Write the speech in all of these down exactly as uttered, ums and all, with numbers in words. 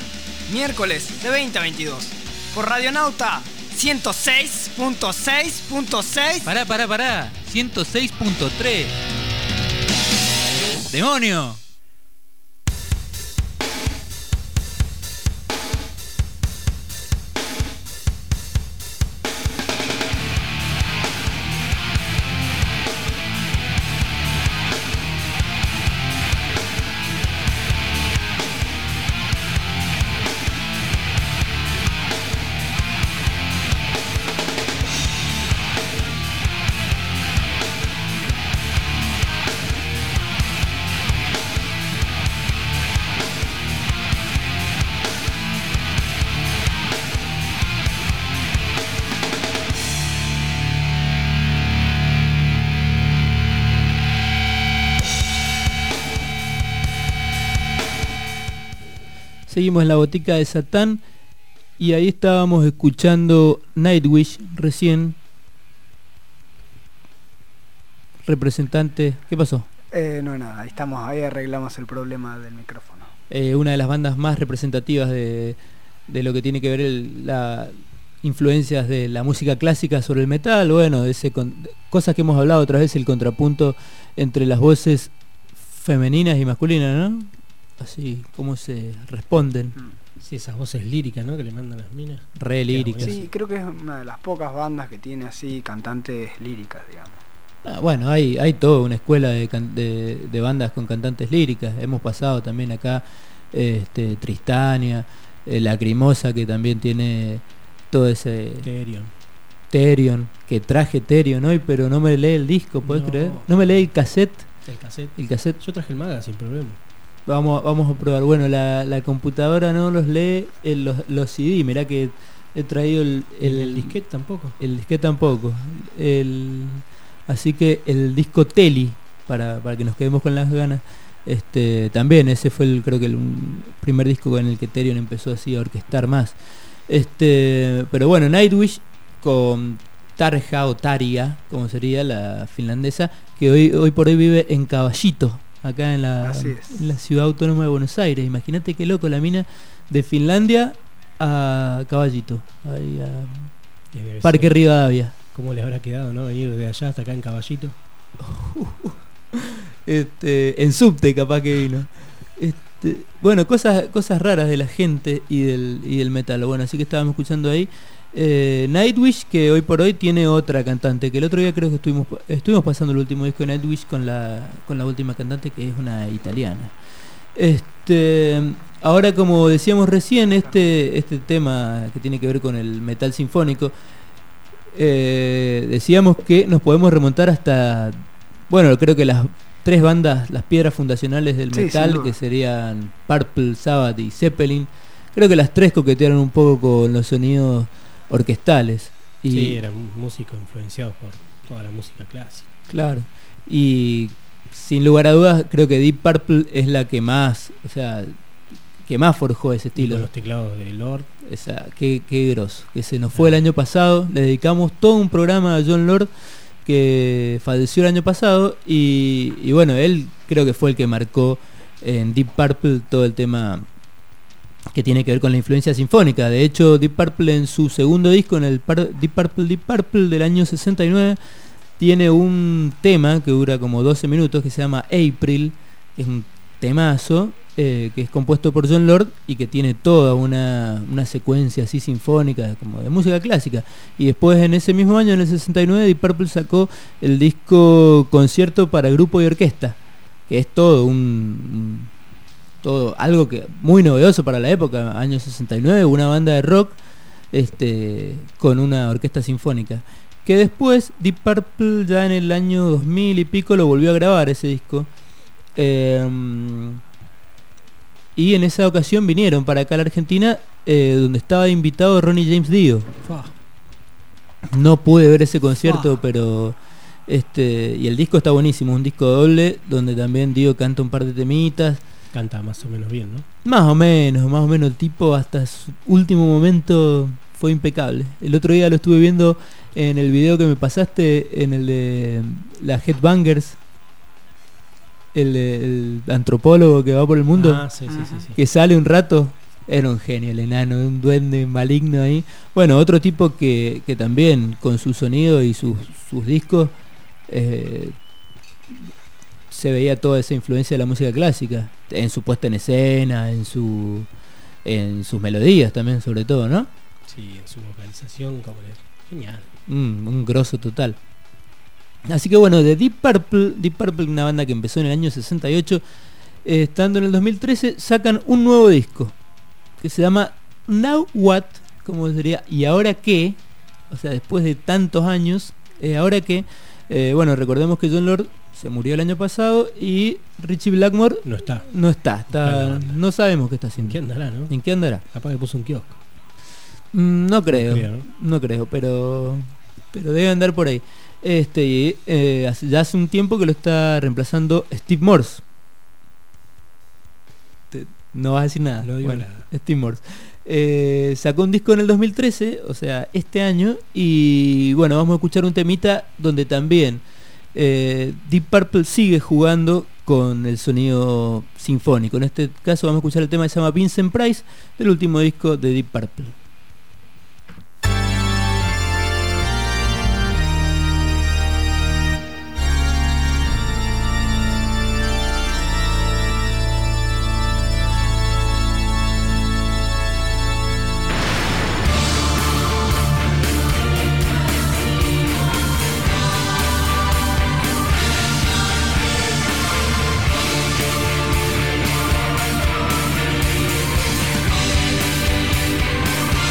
Satán, miércoles de veinte a veintidós, por Radionauta ciento seis punto seis punto seis. Pará, pará, pará, ciento seis punto tres. ¡Demonio! Seguimos en la botica de Satán y ahí estábamos escuchando Nightwish recién. Representante, ¿qué pasó? Eh, no, nada, ahí estamos, ahí arreglamos el problema del micrófono. Eh, una de las bandas más representativas de, de lo que tiene que ver el, la influencias de la música clásica sobre el metal, bueno, ese con, cosas que hemos hablado otra vez, el contrapunto entre las voces femeninas y masculinas, ¿no? Así, cómo se responden. Sí, esas voces líricas, ¿no? Que le mandan las minas. Re líricas. Sí, creo que es una de las pocas bandas que tiene así cantantes líricas, digamos. Ah, bueno, hay, hay toda una escuela de, can de, de bandas con cantantes líricas. Hemos pasado también acá este, Tristania, eh, Lacrimosa, que también tiene todo ese... Therion. Therion, que traje Therion hoy, pero no me lee el disco, ¿podés No. creer? No me lee el cassette. El cassette. El cassette. Yo traje el maga sin problema. Vamos, vamos a probar. Bueno, la, la computadora no los lee, el, los, los C D. Mirá que he traído el... El, El, el disquete tampoco. el disquete tampoco. El, así que el disco Teli, para, para que nos quedemos con las ganas, este también, ese fue el, creo que el un primer disco con el que Therion empezó así a orquestar más. Este, pero bueno, Nightwish con Tarja o Tarja, como sería la finlandesa, que hoy, hoy por hoy vive en Caballito, acá en la, en la ciudad autónoma de Buenos Aires. Imagínate qué loco, la mina de Finlandia a Caballito, ahí a Parque ser. Rivadavia. ¿Cómo les habrá quedado, no? Venir de allá hasta acá en Caballito. Este, en subte capaz que vino. Este, bueno, cosas cosas raras de la gente y del, y del metal. Bueno, así que estábamos escuchando ahí eh, Nightwish, que hoy por hoy tiene otra cantante, que el otro día creo que estuvimos estuvimos pasando el último disco de Nightwish con la con la última cantante, que es una italiana. Este, ahora, como decíamos recién, este este tema que tiene que ver con el metal sinfónico, eh, decíamos que nos podemos remontar hasta, bueno, creo que las tres bandas, las piedras fundacionales del Sí, metal, que serían Purple, Sabbath y Zeppelin. Creo que las tres coquetearon un poco con los sonidos orquestales. Y, sí, eran músicos influenciados por toda la música clásica. Claro. Y sin lugar a dudas, creo que Deep Purple es la que más, o sea, que más forjó ese Y estilo. con los teclados de Lord. Esa, qué, qué grosso. Que se nos fue el año pasado. Le dedicamos todo un programa a Jon Lord, que falleció el año pasado, y, y bueno, él creo que fue el que marcó en Deep Purple todo el tema que tiene que ver con la influencia sinfónica. De hecho, Deep Purple en su segundo disco, en el Par Deep Purple Deep Purple del año sesenta y nueve, tiene un tema que dura como doce minutos, que se llama April, que es un temazo, eh, que es compuesto por Jon Lord y que tiene toda una, una secuencia así sinfónica, como de música clásica. Y después, en ese mismo año, en el sesenta y nueve, Deep Purple sacó el disco Concierto para Grupo y Orquesta, que es todo un, un todo algo que muy novedoso para la época, año sesenta y nueve, una banda de rock este con una orquesta sinfónica. Que después Deep Purple, ya en el año dos mil y pico, lo volvió a grabar ese disco. Eh, y en esa ocasión vinieron para acá a la Argentina, eh, donde estaba invitado Ronnie James Dio. Fua. No pude ver ese concierto, Fua. pero este y el disco está buenísimo, un disco doble donde también Dio canta un par de temitas. Canta más o menos bien, ¿no? Más o menos, más o menos. El tipo hasta su último momento fue impecable. El otro día lo estuve viendo en el video que me pasaste, en el de la Headbangers, el, el antropólogo que va por el mundo, Ah, sí, sí, sí, sí. que sale un rato Era un genio el enano, un duende maligno ahí. Bueno, otro tipo que, que también con su sonido y sus, sus discos eh, se veía toda esa influencia de la música clásica, en su puesta en escena, en su en sus melodías también, sobre todo, ¿no? Sí, en su vocalización, como es genial. Mm, un grosso total. Así que bueno, de Deep Purple, Deep Purple, una banda que empezó en el año sesenta y ocho, eh, estando en el dos mil trece, sacan un nuevo disco que se llama Now What, como sería, ¿y ahora qué? O sea, después de tantos años, eh, ¿ahora qué? Eh, bueno, recordemos que Jon Lord se murió el año pasado y Richie Blackmore No está. no está, está no sabemos qué está ¿En haciendo. qué andará, no? ¿En qué andará? Capaz que puso un kiosco. Mm, no creo, creo, ¿no? no creo, pero pero debe andar por ahí. Este, y, eh, hace- ya hace un tiempo que lo está reemplazando Steve Morse. Te- no vas a decir nada. No digo Bueno, nada. Steve Morse. Eh, sacó un disco en el dos mil trece, o sea, este año, y bueno, vamos a escuchar un temita donde también eh, Deep Purple sigue jugando con el sonido sinfónico. En este caso vamos a escuchar el tema que se llama Vincent Price, del último disco de Deep Purple. Thank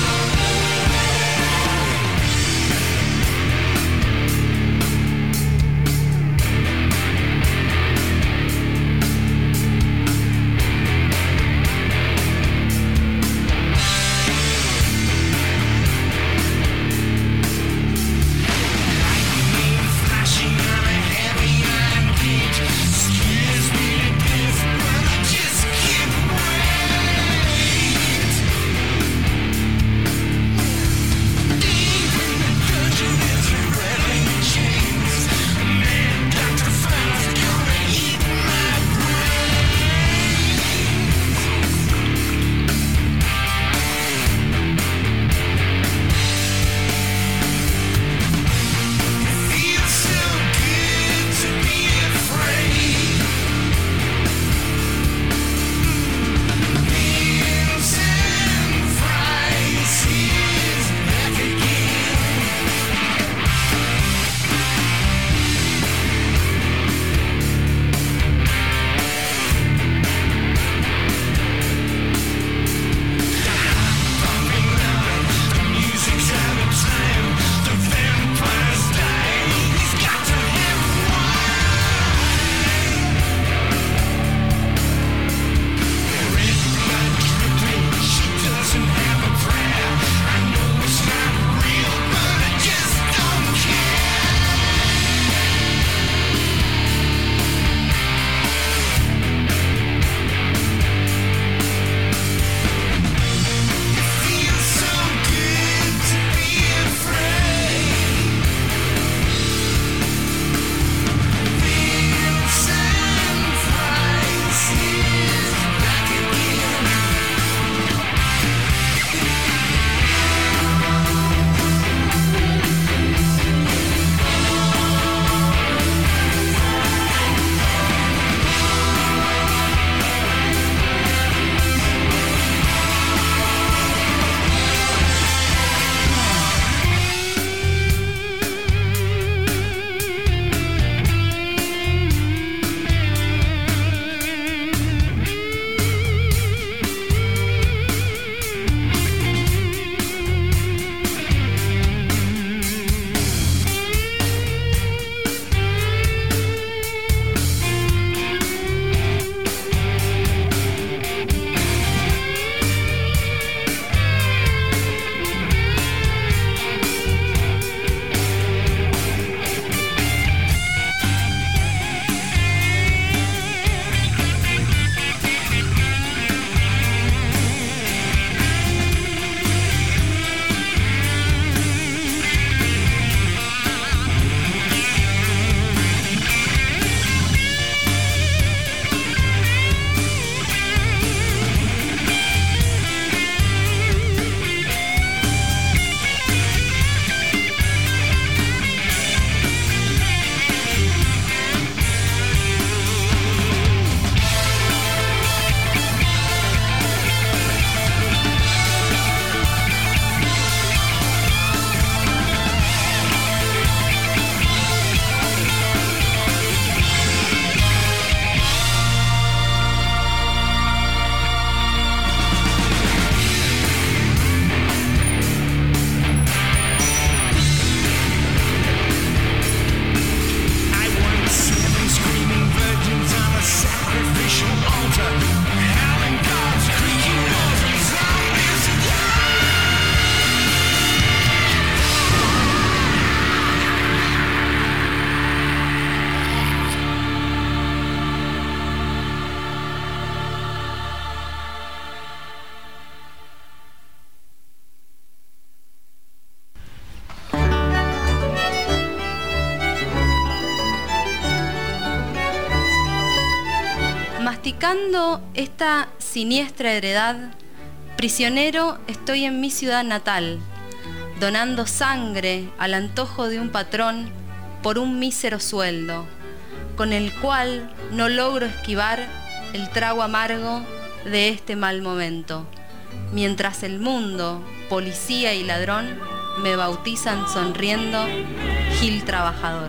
Buscando esta siniestra heredad, prisionero estoy en mi ciudad natal, donando sangre al antojo de un patrón por un mísero sueldo, con el cual no logro esquivar el trago amargo de este mal momento, mientras el mundo, policía y ladrón, me bautizan sonriendo Gil trabajador.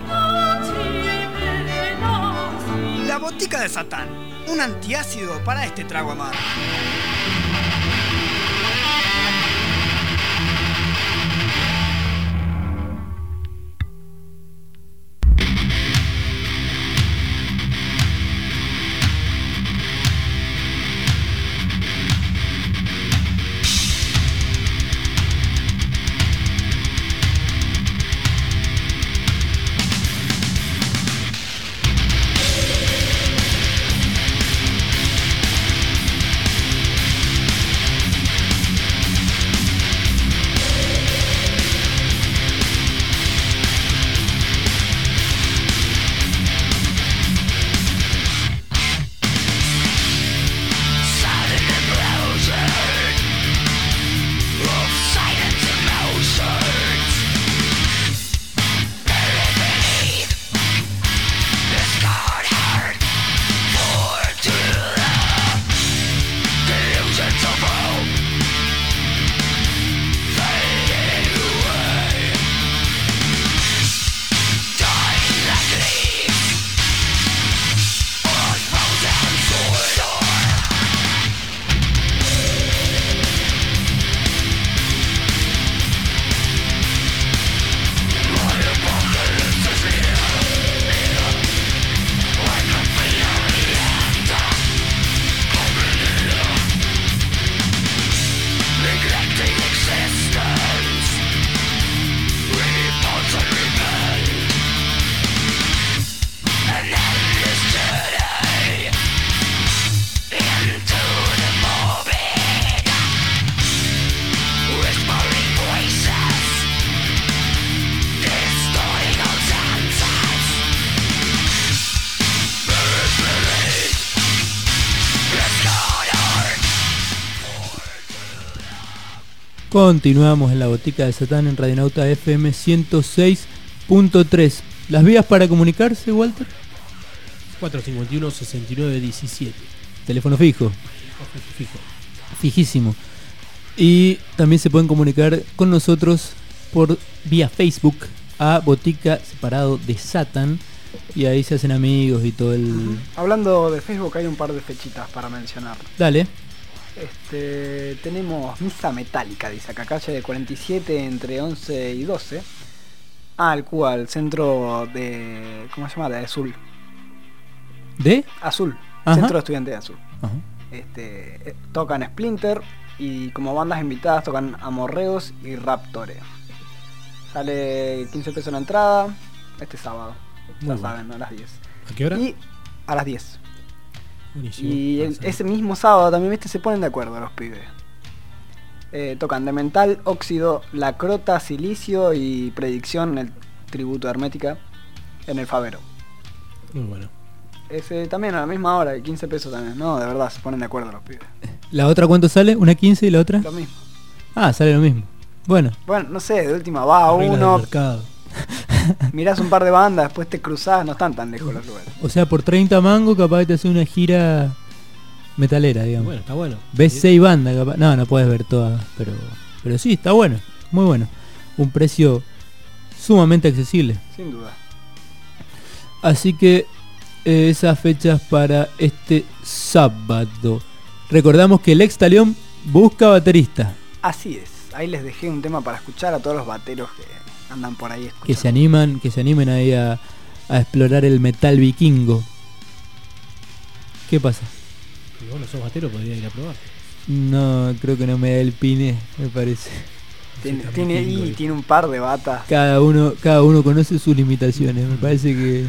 La botica de Satán, un antiácido para este trago amargo. Continuamos en la botica de Satán en Radionauta F M ciento seis punto tres. ¿Las vías para comunicarse, Walter? cuatro cinco uno, sesenta y nueve diecisiete. Teléfono fijo. Fijo. Fijísimo. Y también se pueden comunicar con nosotros por vía Facebook a Botica Separado de Satán. Y ahí se hacen amigos y todo el... Hablando de Facebook, hay un par de fechitas para mencionar. Dale. Este, tenemos Misa Metálica, dice acá, calle de cuarenta y siete entre once y doce. Ah, el Cuba, el centro de... ¿Cómo se llama? De Azul. ¿De? Azul. Ajá. Centro de Estudiantes de Azul. Ajá. Este, eh, tocan Splinter y como bandas invitadas tocan Amorreos y Raptore. Sale quince pesos la entrada este sábado. Muy Ya bueno. saben, ¿no? A las diez. ¿A qué hora? Y a las diez. Buenísimo. Y el- Pasa. ese mismo sábado también, viste, se ponen de acuerdo los pibes. Eh, tocan de Mental, Óxido, Lacrota, Silicio y Predicción, el tributo de Hermética, en el Favero. Muy bueno. Ese también a la misma hora, y quince pesos también. No, de verdad, se ponen de acuerdo los pibes. ¿La otra cuánto sale? ¿Una quince y la otra? Lo mismo. Ah, sale lo mismo. Bueno, Bueno, no sé, de última va Reglas del uno, mercado. mirás un par de bandas, después te cruzás, no están tan lejos los lugares. o sea, por treinta mangos capaz que te hace una gira metalera, digamos. Bueno, está bueno. Ves Sí. seis bandas capaz. No, no puedes ver todas, pero pero sí, está bueno, muy bueno. Un precio sumamente accesible. Sin duda. Así que eh, esas fechas para este sábado. Recordamos que el Ex Talión busca baterista. Así es. Ahí les dejé un tema para escuchar a todos los bateros que andan por ahí escuchando. Que se animan, que se animen ahí a, a explorar el metal vikingo. ¿Qué pasa? Y bueno, sos batero, podría ir a probar. No, creo que no me da el pine, me parece. Tiene, Sí, tiene, también y tengo. tiene un par de batas. Cada uno, cada uno conoce sus limitaciones. Me parece que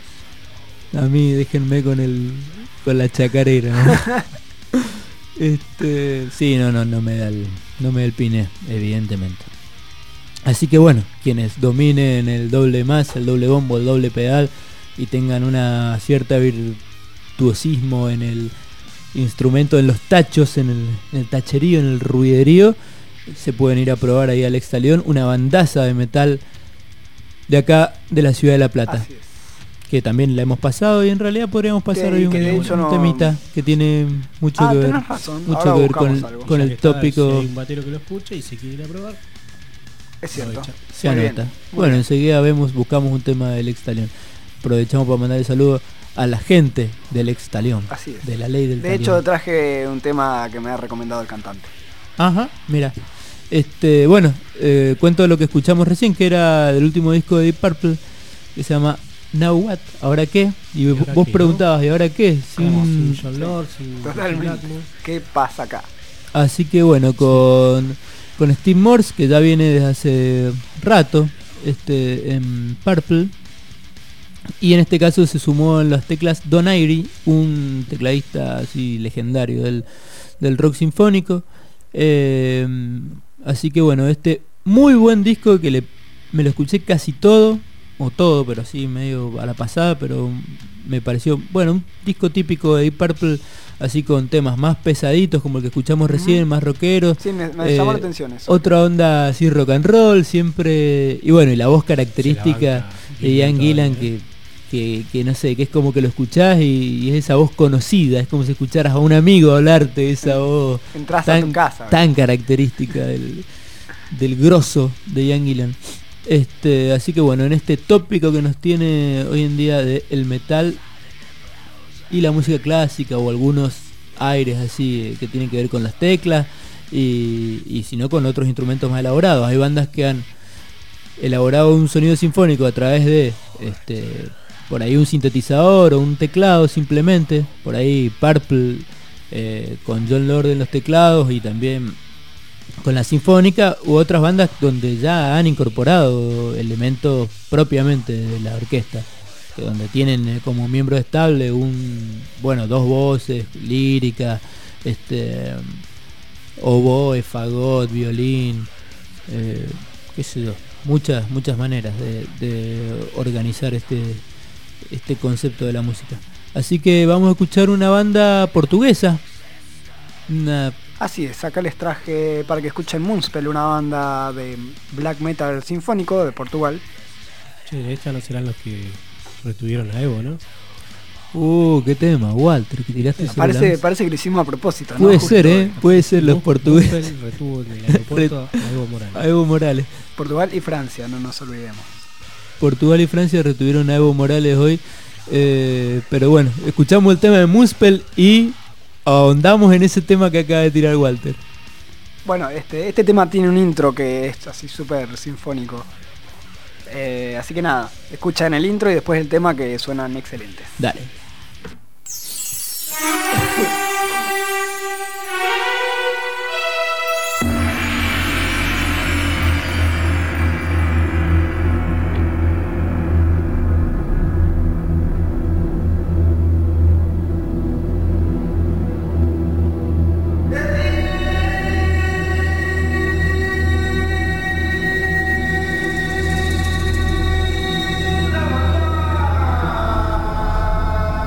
a mí déjenme con el con la chacarera, ¿no? Este, sí, no, no, no me da el, no me da el pine, evidentemente. Así que bueno, quienes dominen el doble más, el doble bombo, el doble pedal y tengan una cierta virtuosismo en el instrumentos en los tachos, en el, en el tacherío, en el ruiderío, se pueden ir a probar ahí al Extalión, una bandaza de metal de acá de la ciudad de La Plata. Así es. Que también la hemos pasado y en realidad podríamos pasar Que- hoy un, que de hecho un no- temita que tiene mucho Ah, que ver, tenés razón. mucho Ahora que ver con, buscamos algo. con Ya el que está, tópico. Si hay un batero que lo escucha y se quiere ir a probar. Es cierto. Aprovecha. Se Muy anota. bien, muy Bueno, bien. enseguida vemos, buscamos un tema del Extalión. Aprovechamos para mandar el saludo a la gente del Extalión, Así es. de la ley del De talión. hecho, traje un tema que me ha recomendado el cantante. Ajá, mira. Este, bueno, eh, cuento lo que escuchamos recién, que era del último disco de Deep Purple, que se llama Now What, ¿ahora qué? Y ahora vos qué, preguntabas, ¿y ahora qué? Sin- Como sin John Lord, sin Totalmente. Blackmore. ¿Qué pasa acá? Así que bueno, con, con Steve Morse, que ya viene desde hace rato este, en Purple, y en este caso se sumó en las teclas Don Airey, un tecladista así legendario del, del rock sinfónico. Eh, así que bueno, este muy buen disco que le, me lo escuché casi todo, o todo, pero así medio a la pasada, pero me pareció, bueno, un disco típico de Deep Purple, así con temas más pesaditos como el que escuchamos recién, Ujú. más rockeros. Sí, me, me Eh, llamó la atención eso. Otra onda así rock and roll, siempre, y bueno, y la voz característica banca de Gillan Ian Gillan, todavía, que, que, que no sé, que es como que lo escuchás y, y es esa voz conocida, es como si escucharas a un amigo hablarte, esa voz Entrás a tu tan, casa. tan característica del, del grosso de Ian Gillan. Este, así que bueno, en este tópico que nos tiene hoy en día de el metal y la música clásica o algunos aires así eh, que tienen que ver con las teclas y, y si no con otros instrumentos más elaborados. Hay bandas que han elaborado un sonido sinfónico a través de este, por ahí un sintetizador o un teclado simplemente, por ahí Purple eh, con John Lord en los teclados y también con la sinfónica, u otras bandas donde ya han incorporado elementos propiamente de la orquesta, que donde tienen eh, como miembro estable un, bueno, dos voces, lírica, este, oboe, fagot, violín, eh, qué sé yo, muchas, muchas maneras de, de organizar este, este concepto de la música. Así que vamos a escuchar una banda portuguesa, una Así es, acá les traje para que escuchen Moonspell, una banda de black metal sinfónico de Portugal. Che, estos no serán los que retuvieron a Evo, ¿no? Uh, qué tema, Walter, que tiraste sobre la Parece, mesa. parece que lo hicimos a propósito, ¿no? Puede Justo, ser, eh, puede ser los Mos- portugueses. Mospel retuvo en el aeropuerto a Evo Morales. A Evo Morales. Portugal y Francia, no nos olvidemos. Portugal y Francia retuvieron a Evo Morales hoy. eh, pero bueno, escuchamos el tema de Moonspell y ahondamos en ese tema que acaba de tirar Walter. Bueno, este, este tema tiene un intro que es así súper sinfónico. Eh, así que nada, escuchan el intro y después el tema que suenan excelentes. Dale. Thank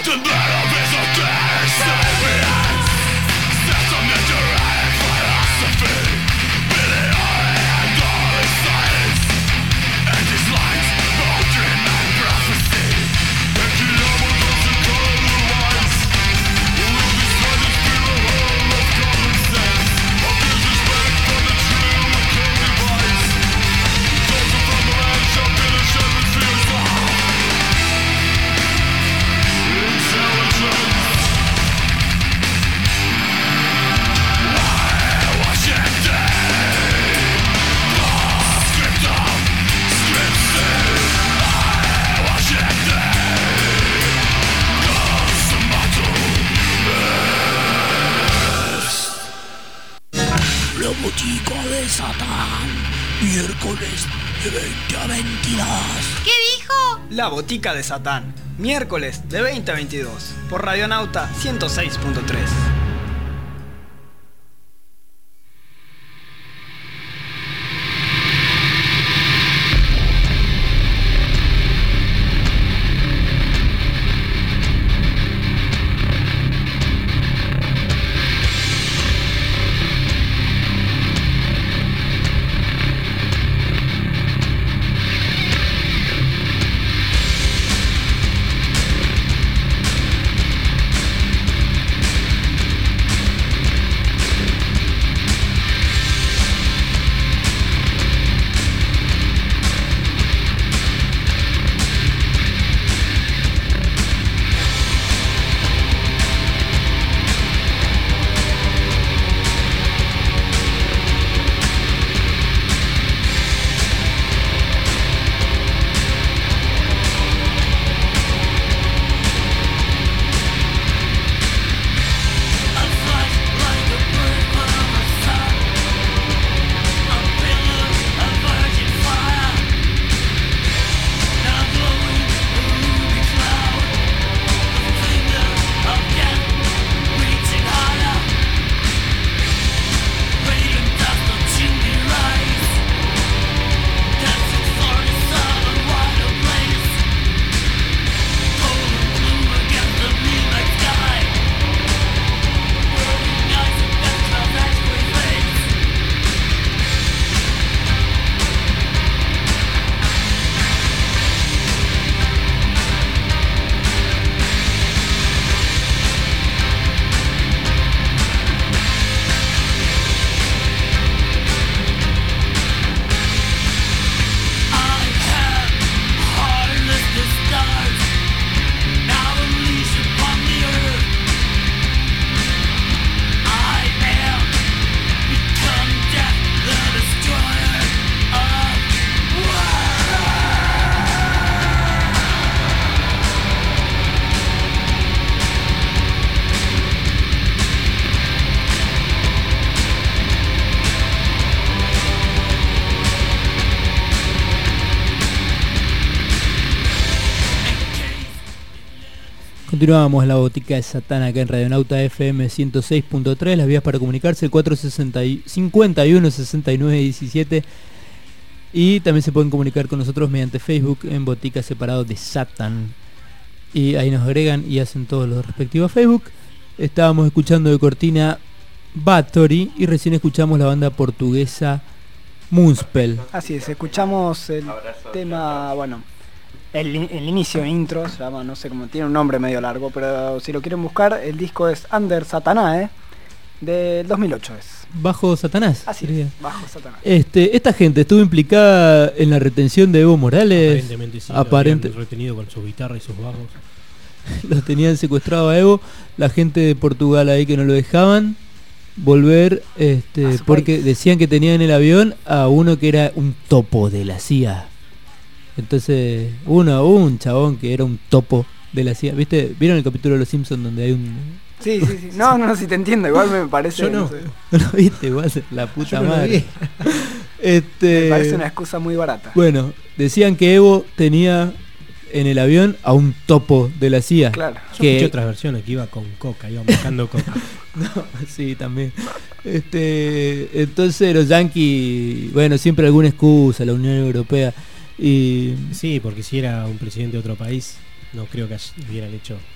Botica de Satán, miércoles de veinte a veintidós. ¿Qué dijo? La Botica de Satán, miércoles de veinte a veintidós, por Radionauta ciento seis punto tres. Continuamos la Botica de Satán acá en Radionauta F M ciento seis punto tres. Las vías para comunicarse, el cuatro cincuenta y uno sesenta y nueve diecisiete. Y también se pueden comunicar con nosotros mediante Facebook en Botica Separado de Satán. Y ahí nos agregan y hacen todos los respectivos Facebook. Estábamos escuchando de cortina Bathory y recién escuchamos la banda portuguesa Moonspell. Así es, escuchamos el tema, bueno, el, el inicio intro, se llama, no sé cómo, tiene un nombre medio largo, pero si lo quieren buscar, el disco es Under Satanae, del dos mil ocho es. Bajo Satanás. Así sería. es, Bajo Satanás. Este, esta gente estuvo implicada en la retención de Evo Morales. Aparentemente sí, Aparente... lo habían retenido con su guitarra y sus bajos. Los tenían secuestrado a Evo. La gente de Portugal ahí que no lo dejaban volver, este, porque país. Decían que tenían en el avión a uno que era un topo de la C I A. Entonces, uno, un chabón que era un topo de la C I A. ¿Viste? ¿Vieron el capítulo de Los Simpsons donde hay un... Sí, sí, sí. No, no, si te entiendo. Igual me parece... Yo no. No, sé. ¿No lo viste? Igual la puta Yo no madre. este... Me parece una excusa muy barata. Bueno, decían que Evo tenía en el avión a un topo de la C I A. Claro. Yo que... escuché otras versiones que iba con coca, iba buscando coca. No, sí, también. Este, entonces los yanquis, bueno, siempre alguna excusa, la Unión Europea. Y sí, porque si era un presidente de otro país, no creo que hubieran hecho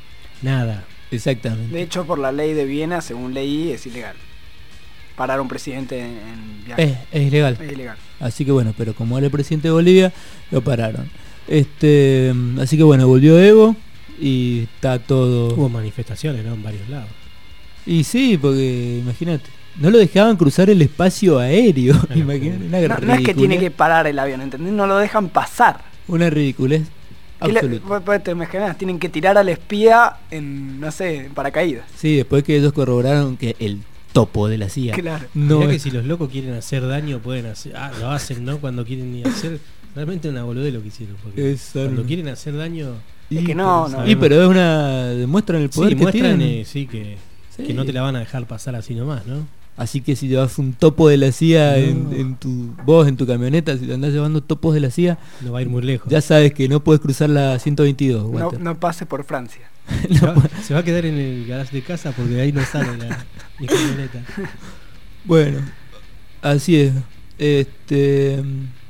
nada. Exactamente. De hecho, por la ley de Viena, según leí, es ilegal. Parar a un presidente en viaje. Es, es ilegal. Es ilegal. Así que bueno, pero como era el presidente de Bolivia, lo pararon. Este, así que bueno, volvió Evo y está todo. Hubo manifestaciones, ¿no? En varios lados. Y sí, porque imagínate, no lo dejaban cruzar el espacio aéreo. Claro, Imagínate, una No, no es que ridiculez. tiene que parar el avión, ¿entendés? No lo dejan pasar. Una ridiculez Y le- absoluta. vos- vos te imaginás, tienen que tirar al espía en, no sé, en paracaídas. Sí, después que ellos corroboraron que el topo de la C I A Claro. no Mirá que es- si los locos quieren hacer daño, pueden hacer. Ah, lo hacen, ¿no? Cuando quieren ni hacer. Realmente una boludez lo que hicieron. Porque Es cuando algo- quieren hacer daño. Es Y- que no, no. Y pero es una demuestran el poder Sí, que muestran tienen. eh, sí, que, Sí. que no te la van a dejar pasar así nomás, ¿no? Así que si llevas un topo de la C I A No. en, en tu vos en tu camioneta, si te andás llevando topos de la C I A, No va a ir muy lejos. ya sabes que no puedes cruzar la ciento veintidós, No, Walter. no pase por Francia. se, va, se va a quedar en el garage de casa porque de ahí no sale la, mi camioneta. Bueno, así es. Este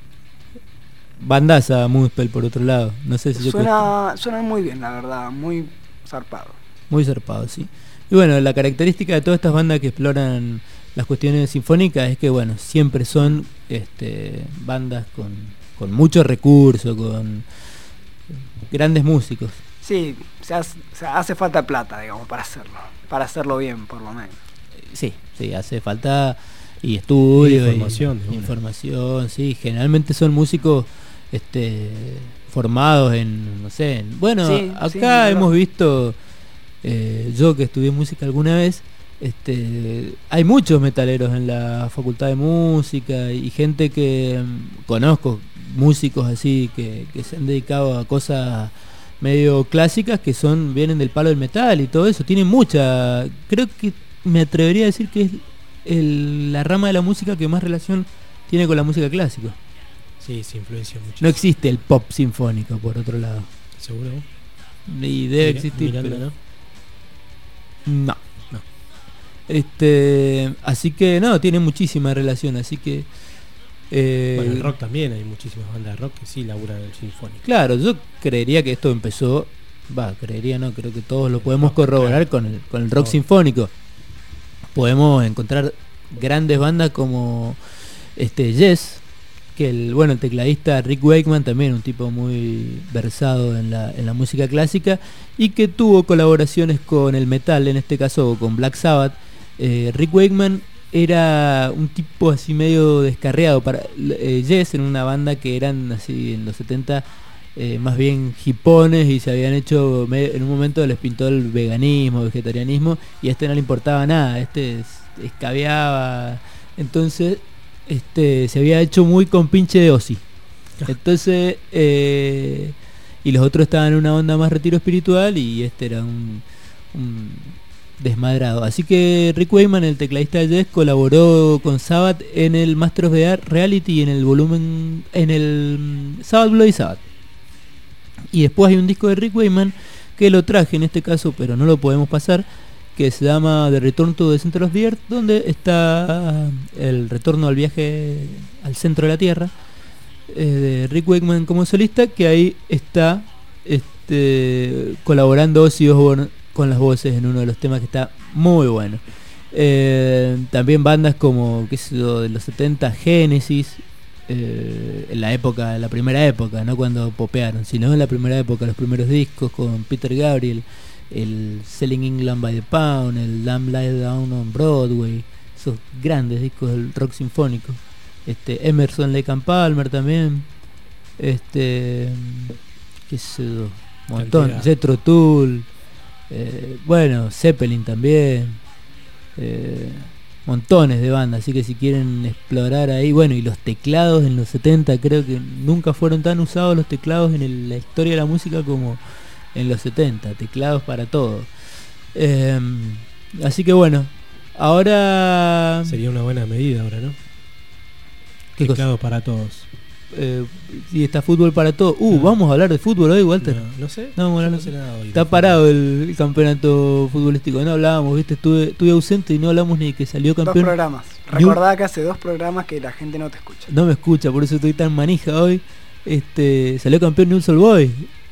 bandaza Muspel por otro lado. No sé si yo Suena, suena muy bien, la verdad, muy zarpado. muy zarpado, sí. Y bueno, la característica de todas estas bandas que exploran las cuestiones sinfónicas es que bueno, siempre son este bandas con, con mucho recurso, con grandes músicos. Sí, se hace, se hace falta plata, digamos, para hacerlo. Para hacerlo bien, por lo menos. Sí, sí, hace falta y estudio, Y información, de y una. información, sí, generalmente son músicos este formados en, no sé, en- bueno, Sí, acá sí, claro. hemos visto, eh, yo que estudié música alguna vez, este hay muchos metaleros en la facultad de música y gente que mm, conozco, músicos así que, que se han dedicado a cosas medio clásicas que son vienen del palo del metal y todo eso, tienen mucha, creo que me atrevería a decir que es el- la rama de la música que más relación tiene con la música clásica. Sí, se influencia mucho. No existe el pop sinfónico, por otro lado. ¿Seguro? Y debe Mira- existir, Miranda, pero ¿no? no, no. Este, así que no, tiene muchísima relación, así que eh, Bueno, el rock también, hay muchísimas bandas de rock que sí laburan el sinfónico. claro, yo creería que esto empezó, va, creería no, creo que todos lo podemos rock, corroborar claro. con el, con el rock Todo. sinfónico. Podemos encontrar grandes bandas como este Yes, que el bueno el tecladista Rick Wakeman también un tipo muy versado en la, en la música clásica y que tuvo colaboraciones con el metal, en este caso con Black Sabbath. eh, Rick Wakeman era un tipo así medio descarriado para eh, Yes, en una banda que eran así en los setenta eh, más bien hipones y se habían hecho me- en un momento les pintó el veganismo, vegetarianismo y a este no le importaba nada, este es- escabeaba, entonces este se había hecho muy compinche de Ozzy. Entonces eh, y los otros estaban en una onda más retiro espiritual y este era un, un desmadrado. Así que Rick Wakeman, el tecladista de Yes, colaboró con Sabbath en el Master of the Art Reality y en el volumen en el mm, Sabbath Bloody Sabbath. Y después hay un disco de Rick Wakeman que lo traje en este caso, pero no lo podemos pasar, que se llama The Return to the Center of the Earth, donde está el retorno al viaje al centro de la Tierra, eh, de Rick Wakeman como solista, que ahí está este, colaborando Ozzy Osbourne con las voces en uno de los temas que está muy bueno. Eh, también bandas como, qué sé yo, de los setenta, Genesis, eh, en la época, la primera época, no cuando popearon, sino en la primera época, los primeros discos con Peter Gabriel, el Selling England by the Pound, el Lamb Lies Down on Broadway, esos grandes discos del rock sinfónico. Este, Emerson, Lake and Palmer también, este, qué sé yo, montón, Cantidad. Jethro Tull, eh, bueno, Zeppelin también, eh, montones de bandas, así que si quieren explorar ahí, bueno, y los teclados en los setenta, creo que nunca fueron tan usados los teclados en el- la historia de la música como en los setenta, teclados para todo. Eh, así que bueno, ahora... Sería una buena medida ahora, ¿no? ¿Qué cosa? Teclado para todos. Eh, y está fútbol para todo. Uh, No. vamos a hablar de fútbol hoy, Walter. No, no sé. No, bueno, yo no no sé nada hoy. Está parado el, el campeonato futbolístico. No hablábamos, viste, estuve, estuve ausente y no hablamos ni que salió Dos campeón. programas. Ni un- Recordá que hace dos programas que la gente no te escucha. No me escucha, por eso estoy tan manija hoy. Este, salió campeón Newell's Old Boys.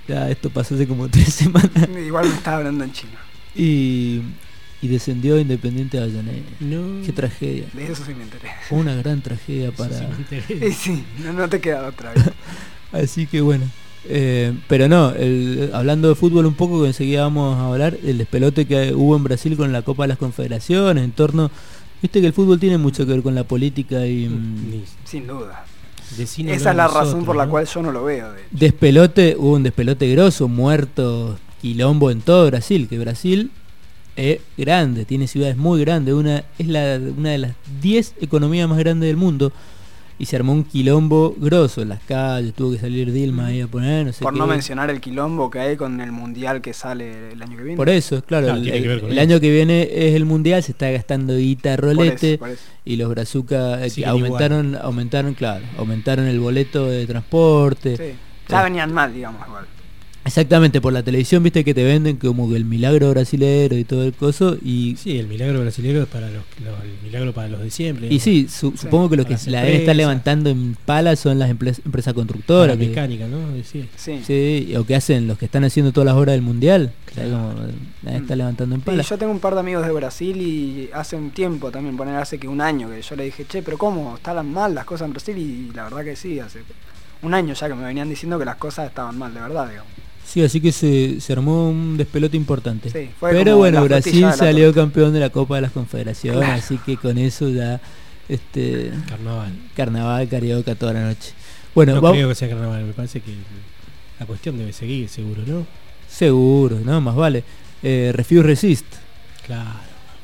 Ya, esto pasó hace como tres semanas. Igual me estaba hablando en chino. Y, y descendió Independiente de Avellaneda. No. Qué tragedia. De eso sí me enteré. Una gran tragedia para... Sí, sí, te- Y sí, no, no te queda otra vez. Así que bueno. Eh, pero no, el- hablando de fútbol un poco, que enseguida vamos a hablar, el despelote que hubo en Brasil con la Copa de las Confederaciones, en torno... Viste que el fútbol tiene mucho que ver con la política y... mm, Ni- Sin duda. decínoslo Esa es la nosotros, razón por la ¿no? cual yo no lo veo. De hecho. despelote, hubo un despelote grosso, muertos, quilombo en todo Brasil, que Brasil es grande, tiene ciudades muy grandes, una es la una de las diez economías más grandes del mundo, y se armó un quilombo grosso en las calles, tuvo que salir Dilma ahí a poner, no sé Por qué. no mencionar el quilombo que hay con el mundial que sale el año que viene. Por eso, claro, Claro, el, tiene que ver con el eso. año que viene es el mundial, se está gastando guita Por rolete, eso, por eso. y los brazucas eh, que Siguen aumentaron, aumentaron, claro, aumentaron el boleto de transporte. Sí. Ya venían mal, digamos, igual. Exactamente, por la televisión viste que te venden como que el milagro brasilero y todo el coso, y Sí, el milagro brasileño es para los, los- el milagro para los de siempre. y sí, su- supongo que los que Para las la deben estar empresas. levantando en pala son las empresas empresas para constructoras, la que- mecánica, ¿no? Sí. Sí. sí, o que hacen los que están haciendo todas las horas del mundial, o sea, como nadie está Mm. levantando en Sí, pala. yo tengo un par de amigos de Brasil y hace un tiempo también, poner hace que un año que yo le dije, che, pero ¿cómo? ¿Están mal las cosas en Brasil? Y la verdad que sí, hace un año ya que me venían diciendo que las cosas estaban mal, de verdad, digamos. Sí, así que se, se armó un despelote importante. Sí, fue Pero como bueno, la Brasil frutilla de la salió torta. campeón de la Copa de las Confederaciones, Claro. así que con eso ya este Carnaval. carnaval carioca toda la noche. Bueno, No vamos, creo que sea carnaval, me parece que la cuestión debe seguir, seguro, ¿no? seguro, ¿no? Más vale. Eh, Refuse Resist. Claro.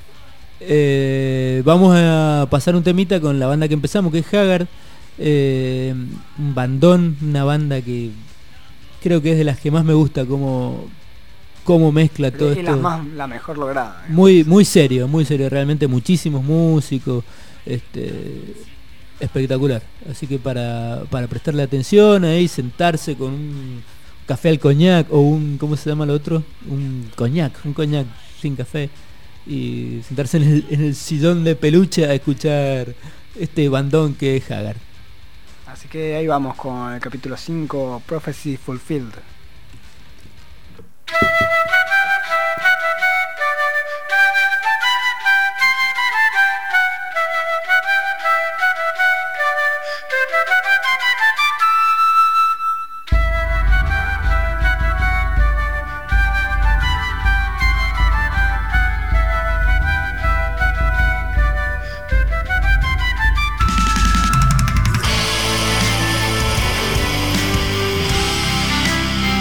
Eh, vamos a pasar un temita con la banda que empezamos, que es Haggard. Eh, un bandón, una banda que creo que es de las que más me gusta, como cómo mezcla todo Y la, esto. más, la mejor lograda. digamos. Muy, muy serio, muy serio, realmente muchísimos músicos, este, espectacular. Así que para, para prestarle atención ahí, sentarse con un café al coñac o un, ¿cómo se llama lo otro? Un coñac, un coñac sin café, y sentarse en el, en el sillón de peluche a escuchar este bandón que es Haggard. Así que ahí vamos con el capítulo cinco, Prophecy Fulfilled. Thank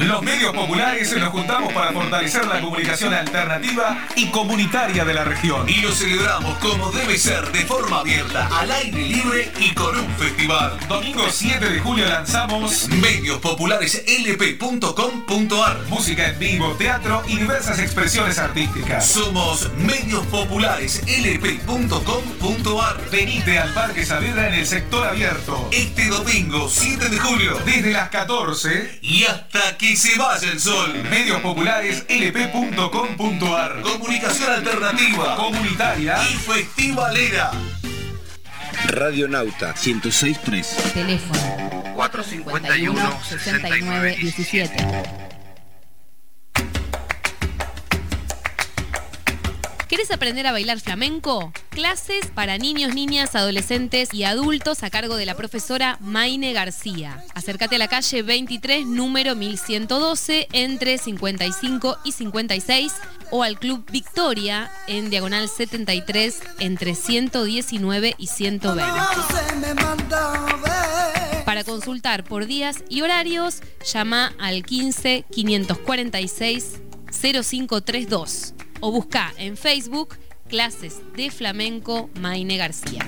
Los medios populares nos juntamos para fortalecer la comunicación alternativa y comunitaria de la región. Y lo celebramos como debe ser, de forma abierta, al aire libre y con un festival. Domingo siete de julio lanzamos medios populares l p punto com punto a r. Música en vivo, teatro y diversas expresiones artísticas. Somos medios populares l p punto com punto a r. Venite al Parque Saavedra en el sector abierto. Este domingo siete de julio. Desde las catorce y hasta que se vaya el sol. Medios populares l p punto com punto a r. Comunicación alternativa, comunitaria y festivalera. Radionauta ciento seis punto tres. Teléfono cuatro cinco uno, sesenta y nueve diecisiete. ¿Querés aprender a bailar flamenco? Clases para niños, niñas, adolescentes y adultos a cargo de la profesora Maine García. Acércate a la calle veintitrés, número mil ciento doce, entre cincuenta y cinco y cincuenta y seis, o al Club Victoria, en diagonal setenta y tres, entre ciento diecinueve y ciento veinte. Para consultar por días y horarios, llama al quince, quinientos cuarenta y seis, cero cinco treinta y dos. O busca en Facebook Clases de Flamenco Maine García.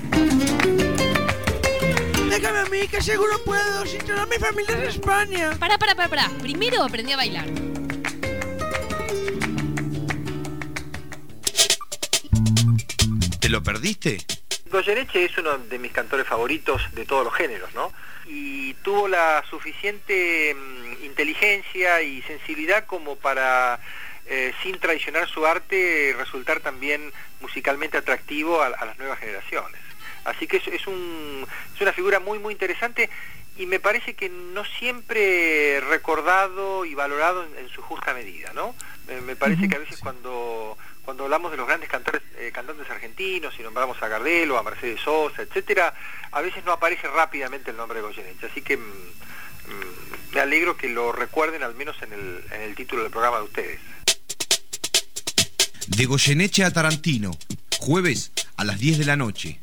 Déjame a mí, que seguro puedo, si toda mi familia es de España. Pará, pará, pará, pará. Primero aprendí a bailar. ¿Te lo perdiste? Goyeneche es uno de mis cantores favoritos de todos los géneros, ¿no? Y tuvo la suficiente mm, inteligencia y sensibilidad como para... Eh, sin traicionar su arte, resultar también musicalmente atractivo a, a las nuevas generaciones. Así que es, es, un, es una figura muy muy interesante y me parece que no siempre recordado y valorado en, en su justa medida, ¿no? Me, me parece uh-huh. que a veces cuando, cuando hablamos de los grandes cantores, eh, cantantes argentinos y nombramos a Gardel o a Mercedes Sosa, etcétera, a veces no aparece rápidamente el nombre de Goyeneche. Así que mm, mm, me alegro que lo recuerden al menos en el, en el título del programa de ustedes. De Goyeneche a Tarantino, jueves a las diez de la noche.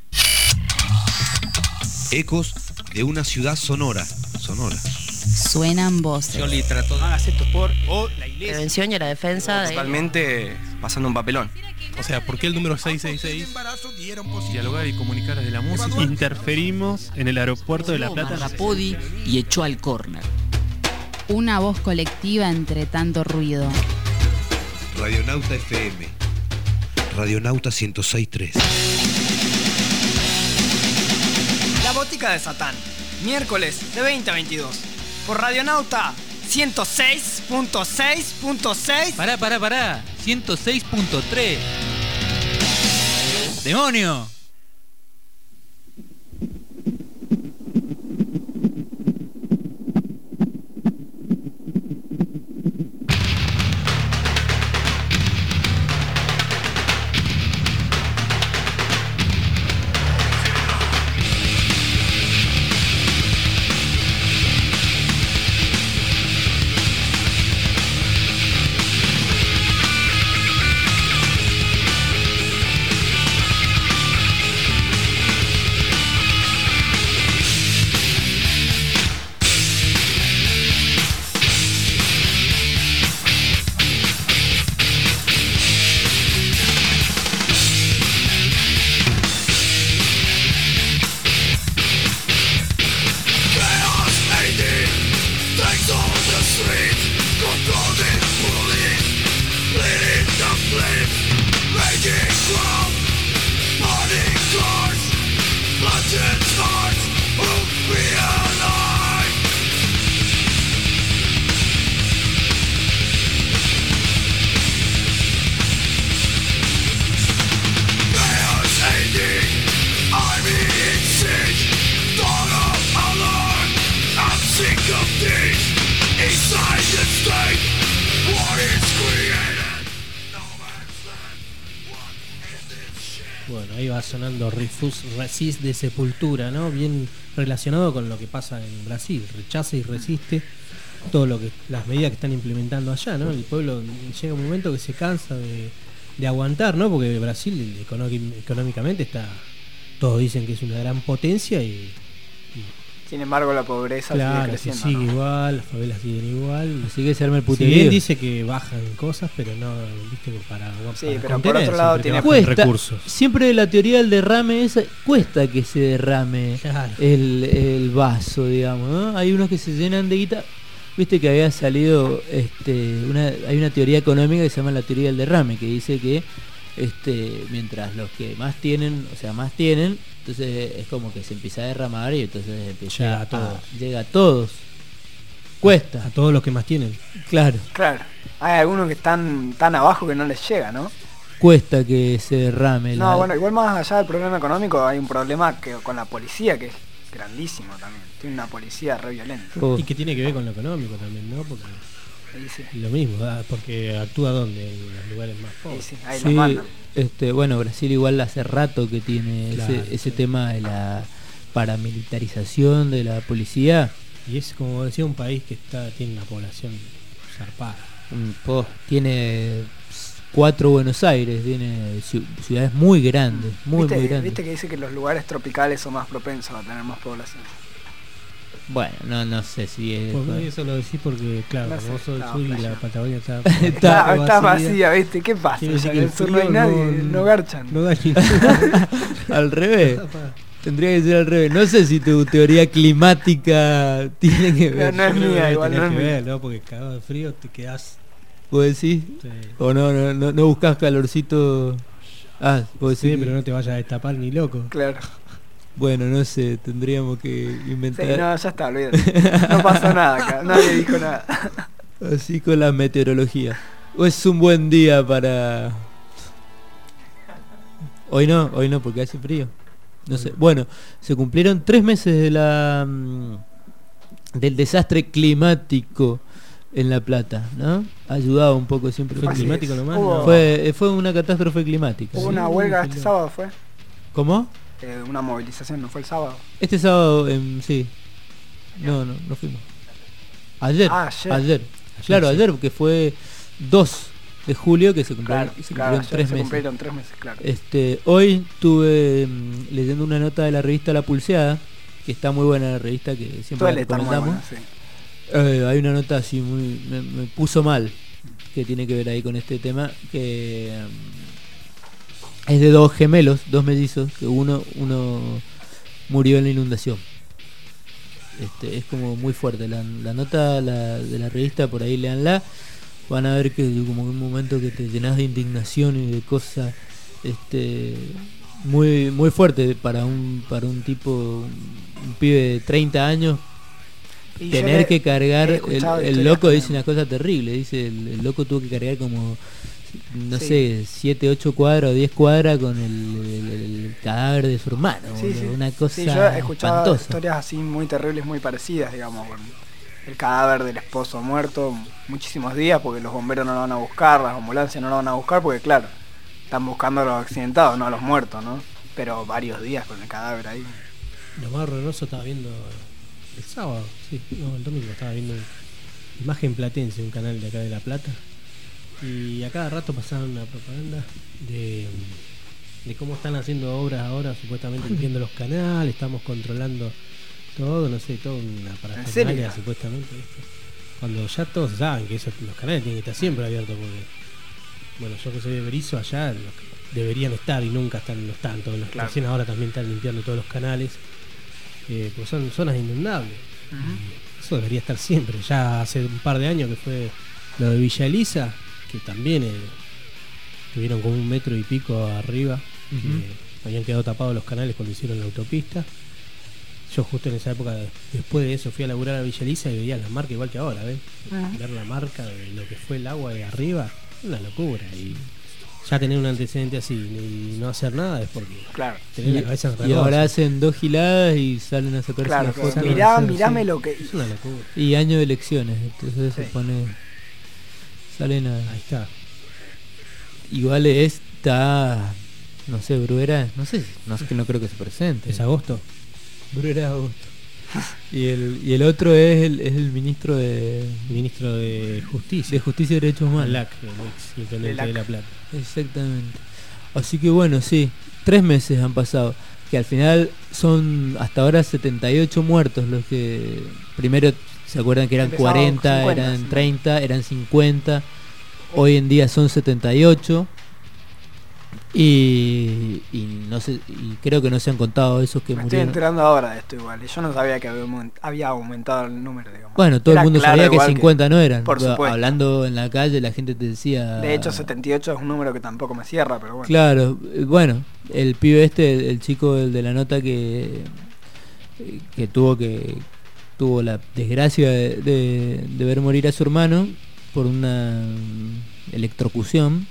Ecos de una ciudad sonora. Sonora. Suenan voces. Yoli trató de hacer esto por o la iglesia. Prevención y la defensa. Totalmente pasando un papelón. O sea, ¿por qué el número seiscientos sesenta y seis? Dialogar y comunicar desde la música. Interferimos en el aeropuerto de La Plata. Rapodi y echó al córner. Una voz colectiva entre tanto ruido. Radionauta F M. Radionauta ciento seis punto tres. La Botica de Satán. Miércoles de veinte a veintidós. Por Radionauta ciento seis punto seis punto seis. Pará, pará, pará. ciento seis punto tres. ¡Demonio! Bueno, ahí va sonando Refuse Resist de Sepultura, ¿no? Bien relacionado con lo que pasa en Brasil, rechaza y resiste todo lo que las medidas que están implementando allá, ¿no? El pueblo llega un momento que se cansa de, de aguantar, ¿no? Porque Brasil económicamente está, todos dicen que es una gran potencia y, y Sin embargo, la pobreza Claro, sigue creciendo. sigue ¿no? igual, las favelas siguen igual. Así que se arma el Si puterío. bien dice que bajan cosas, pero no, viste, que para, Sí, para pero por contener otro lado siempre te tiene- bajan Cuesta, recursos. siempre la teoría del derrame esa, cuesta que se derrame Claro. el, el vaso, digamos, ¿no? Hay unos que se llenan de guita. Viste que había salido este una hay una teoría económica que se llama la teoría del derrame, que dice que este mientras los que más tienen, o sea, más tienen, entonces es como que se empieza a derramar y entonces empieza Llega a a, todos. llega a todos. Cuesta. A todos los que más tienen. Claro. Claro. Hay algunos que están tan abajo que no les llega, ¿no? Cuesta que se derrame. No, la- bueno, igual más allá del problema económico hay un problema que con la policía que es grandísimo también. Tiene una policía re violenta. Oh. Y que tiene que ver con lo económico también, ¿no? Porque Sí, sí. es lo mismo, ¿verdad? Porque actúa donde, en los lugares más pobres. Sí, sí, ahí Sí, los mandan. este, bueno, Brasil igual hace rato que tiene Claro, ese, ese sí. tema de la paramilitarización de la policía. Y es como decía un país que está tiene una población zarpada. Mm, po, tiene cuatro Buenos Aires, tiene ciu- ciudades muy grandes, muy ¿Viste, muy grandes. viste que dice que los lugares tropicales son más propensos a tener más población? Bueno, no no sé si es Por mí eso lo decís porque, claro, No como sé, vos sos del no, sur y flash. la Patagonia está, Está- Está, está vacía, ¿viste? ¿Qué pasa? Quiere decir En que el el sur no hay frío nadie, no- no garchan. No da ni al revés. Tendría que ser al revés. No sé si tu teoría climática tiene que ver. No es Yo creo mía, que igual tenés no es que mía. ver, ¿no? Porque cagado de frío te quedás. ¿Vos decís? Sí. ¿O no, no, no, no buscas calorcito? Ah, vos decís Sí, que- pero no te vayas a destapar ni loco. Claro. Bueno, no sé, tendríamos que inventar. Sí, no, ya está, olvídate. No pasó nada acá, nadie dijo nada. Así con la meteorología. O es un buen día para. Hoy no, hoy no, porque hace frío. No sé. Bueno, se cumplieron tres meses de la mm, del desastre climático en La Plata, ¿no? Ha ayudado un poco siempre. ¿Fue Así climático es. nomás? Hubo- No. Fue, fue una catástrofe climática. Hubo ¿sí? una huelga este sí. sábado, ¿fue? ¿Cómo? Eh, una movilización, ¿no fue el sábado? Este sábado, em, sí. No, no, no fuimos. Ayer. Ah, ayer. Ayer. Claro, sí. ayer, porque fue dos de julio que se cumplieron, Claro, se claro, cumplieron ayer tres se meses. cumplieron tres meses, claro. Este, hoy estuve mm, leyendo una nota de la revista La Pulseada, que está muy buena la revista, que siempre la Suele estar muy recomendamos. buena, sí. Eh, hay una nota así muy me, me puso mal, que tiene que ver ahí con este tema, que mm, es de dos gemelos, dos mellizos, que uno uno murió en la inundación. Este, es como muy fuerte la, la nota la, de la revista, por ahí leanla, van a ver que como un momento que te llenas de indignación y de cosas este muy muy fuerte para un para un tipo un, un pibe de treinta años. Y yo Tener le- que cargar he el, escuchado el historias loco también. dice una cosa terrible, dice el, el loco tuvo que cargar como no Sí. sé, siete, ocho cuadras o diez cuadras con el, el- el cadáver de su hermano, Sí, boludo, sí. una cosa Sí, yo he escuchado espantosa. historias así muy terribles, muy parecidas, digamos, con el cadáver del esposo muerto muchísimos días porque los bomberos no lo van a buscar, las ambulancias no lo van a buscar porque, claro, están buscando a los accidentados, no a los muertos, ¿no? Pero varios días con el cadáver ahí. Lo más horroroso estaba viendo el sábado, sí, no, el domingo estaba viendo Imagen Platense, un canal de acá de La Plata, y a cada rato pasaban una propaganda de, de cómo están haciendo obras ahora, supuestamente limpiando los canales, estamos controlando todo, no sé, todo una parafernalia serio? supuestamente, ¿viste? Cuando ya todos saben que eso, los canales tienen que estar siempre abiertos porque, bueno, yo que soy de Berizo, allá los que deberían estar y nunca están, no están todos los Claro. recién ahora también están limpiando todos los canales, eh, pues son zonas inundables. Y eso debería estar siempre. Ya hace un par de años que fue lo de Villa Elisa, que también eh, tuvieron como un metro y pico arriba, Ujú. que habían quedado tapados los canales cuando hicieron la autopista. Yo justo en esa época, después de eso, fui a laburar a Villa Elisa y veía la marca igual que ahora, ¿ves? Ah. Ver la marca de lo que fue el agua de arriba, una locura. Y ya tener un antecedente así y no hacer nada es porque Claro. tener la Y, cabeza en otra y cosa. ahora hacen dos giladas y salen a sacarse Claro, una claro. foto. Mirá, hacer, mirame sí. lo que Es una locura. Y año de elecciones, entonces se Sí. pone salen a Ahí está. igual está no sé, Bruera, no sé, no sé, no creo que se presente. ¿Es agosto? Bruera es agosto. Y el y el otro es el es el ministro de Ministro de Justicia. de Justicia y Derechos Humanos. Alac, el ex intendente Elac. de La Plata. Exactamente. Así que bueno, sí, tres meses han pasado. que al final son hasta ahora setenta y ocho muertos los que primero se acuerdan que eran Empezamos cuarenta, cincuenta, eran sí. treinta, eran cincuenta, hoy en día son setenta y ocho y, y no sé, y creo que no se han contado esos que Me estoy murieron. enterando ahora de esto igual. y Yo no sabía que había aument- había aumentado el número, digamos. Bueno, todo Era el mundo claro sabía que igual cincuenta no eran. Por supuesto. Hablando en la calle la gente te decía... De hecho, setenta y ocho es un número que tampoco me cierra, pero bueno. Claro, eh, bueno, el pibe este, el, el chico el de la nota que que tuvo que tuvo la desgracia de, de, de ver morir a su hermano por una mm, electrocución,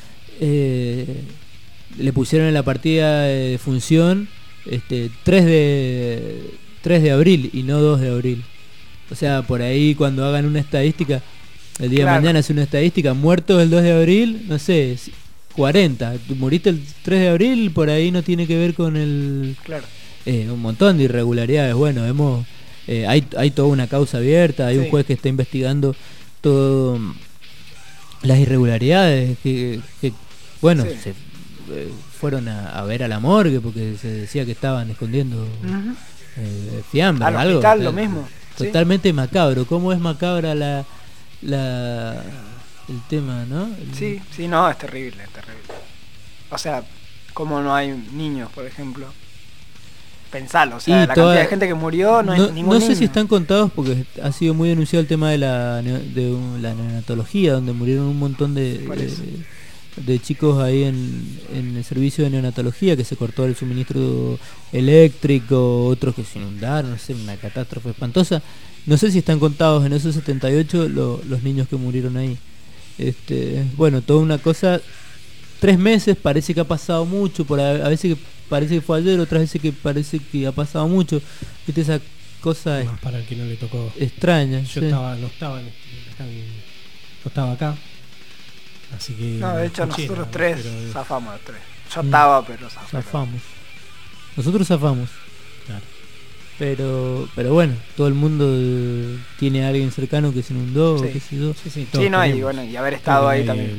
eh, le pusieron en la partida de función este tres de tres de abril y no dos de abril. O sea, por ahí cuando hagan una estadística, el día Claro. de mañana hace una estadística, muertos el dos de abril, no sé, cuarenta. Tú moriste el tres de abril, por ahí no tiene que ver con el... Claro. Eh, un montón de irregularidades. Bueno, hemos eh, hay, hay toda una causa abierta, hay Sí. un juez que está investigando todo las irregularidades que, que bueno, Sí. se eh, fueron a, a ver a la morgue porque se decía que estaban escondiendo Ujú. eh, fiambre, Al algo. hospital, eh, lo mismo. Sí. Totalmente macabro. ¿Cómo es macabra la, la el tema, no? El- Sí, sí, no, es terrible, es terrible. O sea, como no hay niños, por ejemplo. Pensalo, o sea, Y la toda- cantidad de gente que murió, no hay no, ningún no sé niño. si están contados porque ha sido muy denunciado el tema de la neo- de un- la neonatología, donde murieron un montón de, Por de, eso. de chicos ahí en, en el servicio de neonatología, que se cortó el suministro eléctrico, otros que se inundaron, no sé, una catástrofe espantosa. No sé si están contados en esos setenta y ocho lo- los niños que murieron ahí. Este, bueno, toda una cosa. Tres meses parece que ha pasado mucho, por a, a veces que parece que fue ayer, otras veces que parece que ha pasado mucho. Viste esa cosa Más para el que no le tocó. extraña. Yo sí. estaba, no estaba en este- acá en- no estaba acá. Así que. No, de hecho escuché, nosotros ¿no? tres Pero- zafamos los tres. Yo Mm. estaba, pero zafé. Zafamos. Nosotros zafamos. Claro. Pero, pero bueno, todo el mundo eh, tiene a alguien cercano que se inundó, o Sí. qué sé yo. Sí, sí, Sí, no, y bueno, y haber estado ahí también.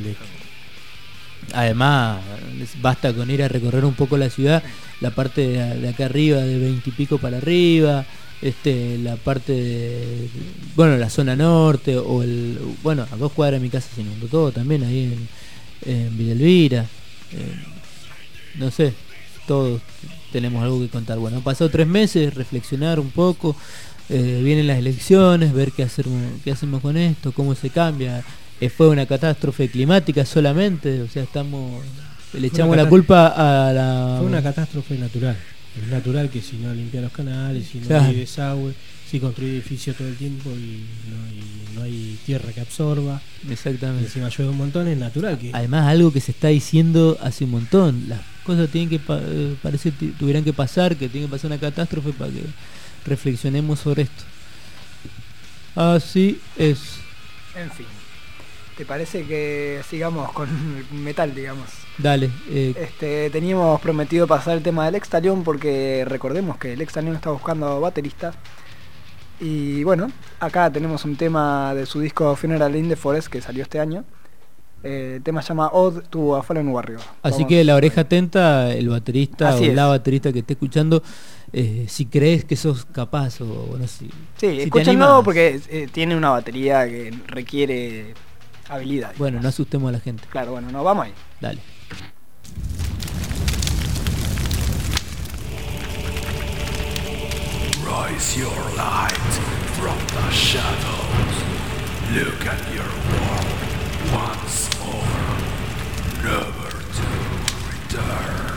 Además, les basta con ir a recorrer un poco la ciudad, la parte de, de acá arriba, de veintipico para arriba, este, la parte de, bueno, la zona norte, o el, bueno, a dos cuadras de mi casa se inundó todo también, ahí en, en Villa Elvira. Eh, no sé, todos tenemos algo que contar. Bueno, han pasado tres meses, reflexionar un poco, eh, vienen las elecciones, ver qué hacer, qué hacemos con esto, cómo se cambia. Eh, fue una catástrofe climática solamente, o sea, estamos le echamos la catás- culpa a la Fue una catástrofe natural. Es natural que si no limpia los canales, si no Claro. hay desagüe, si construye edificios todo el tiempo y no, hay, no hay tierra que absorba, y Exactamente. encima llueve un montón, es natural que Además, algo que se está diciendo hace un montón, las cosas tienen que pa- eh, parece que tuvieran que pasar, que tiene que pasar una catástrofe para que reflexionemos sobre esto. Así es. En fin. ¿Te parece que sigamos con el metal, digamos? Dale, eh, Este, teníamos prometido pasar el tema del Extalion porque recordemos que el Extalion está buscando bateristas. Y bueno, acá tenemos un tema de su disco Funeral in the Forest que salió este año. Eh, el tema se llama Ode to a Fallen Warrior. así Vamos- que la oreja atenta, el baterista Así o es. la baterista que esté escuchando, eh, si crees que sos capaz o bueno, si, Sí, si te escúchenlo animás. porque eh, tiene una batería que requiere habilidad. Bueno, no asustemos a la gente. Claro, bueno, no, vamos ahí. Dale. Rise your light from the shadows. Look at your world once more, never to return.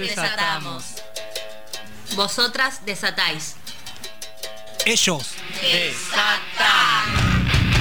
desatamos. Vosotras desatáis. Ellos desatan.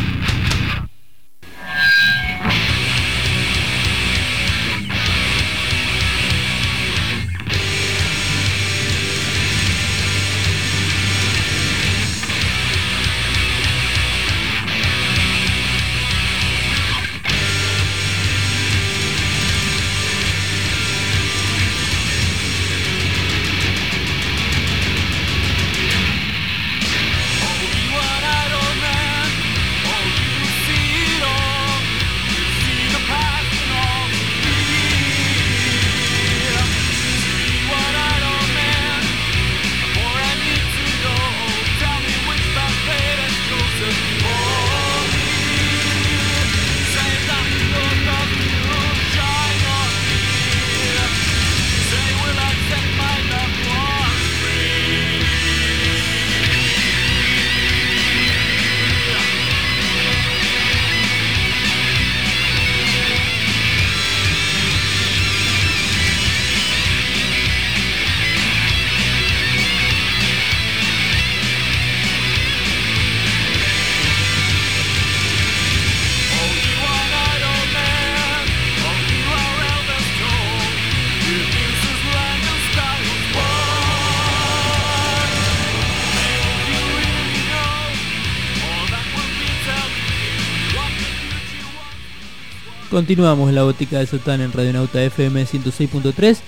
Continuamos en la botica de Satán en Radionauta F M ciento seis punto tres.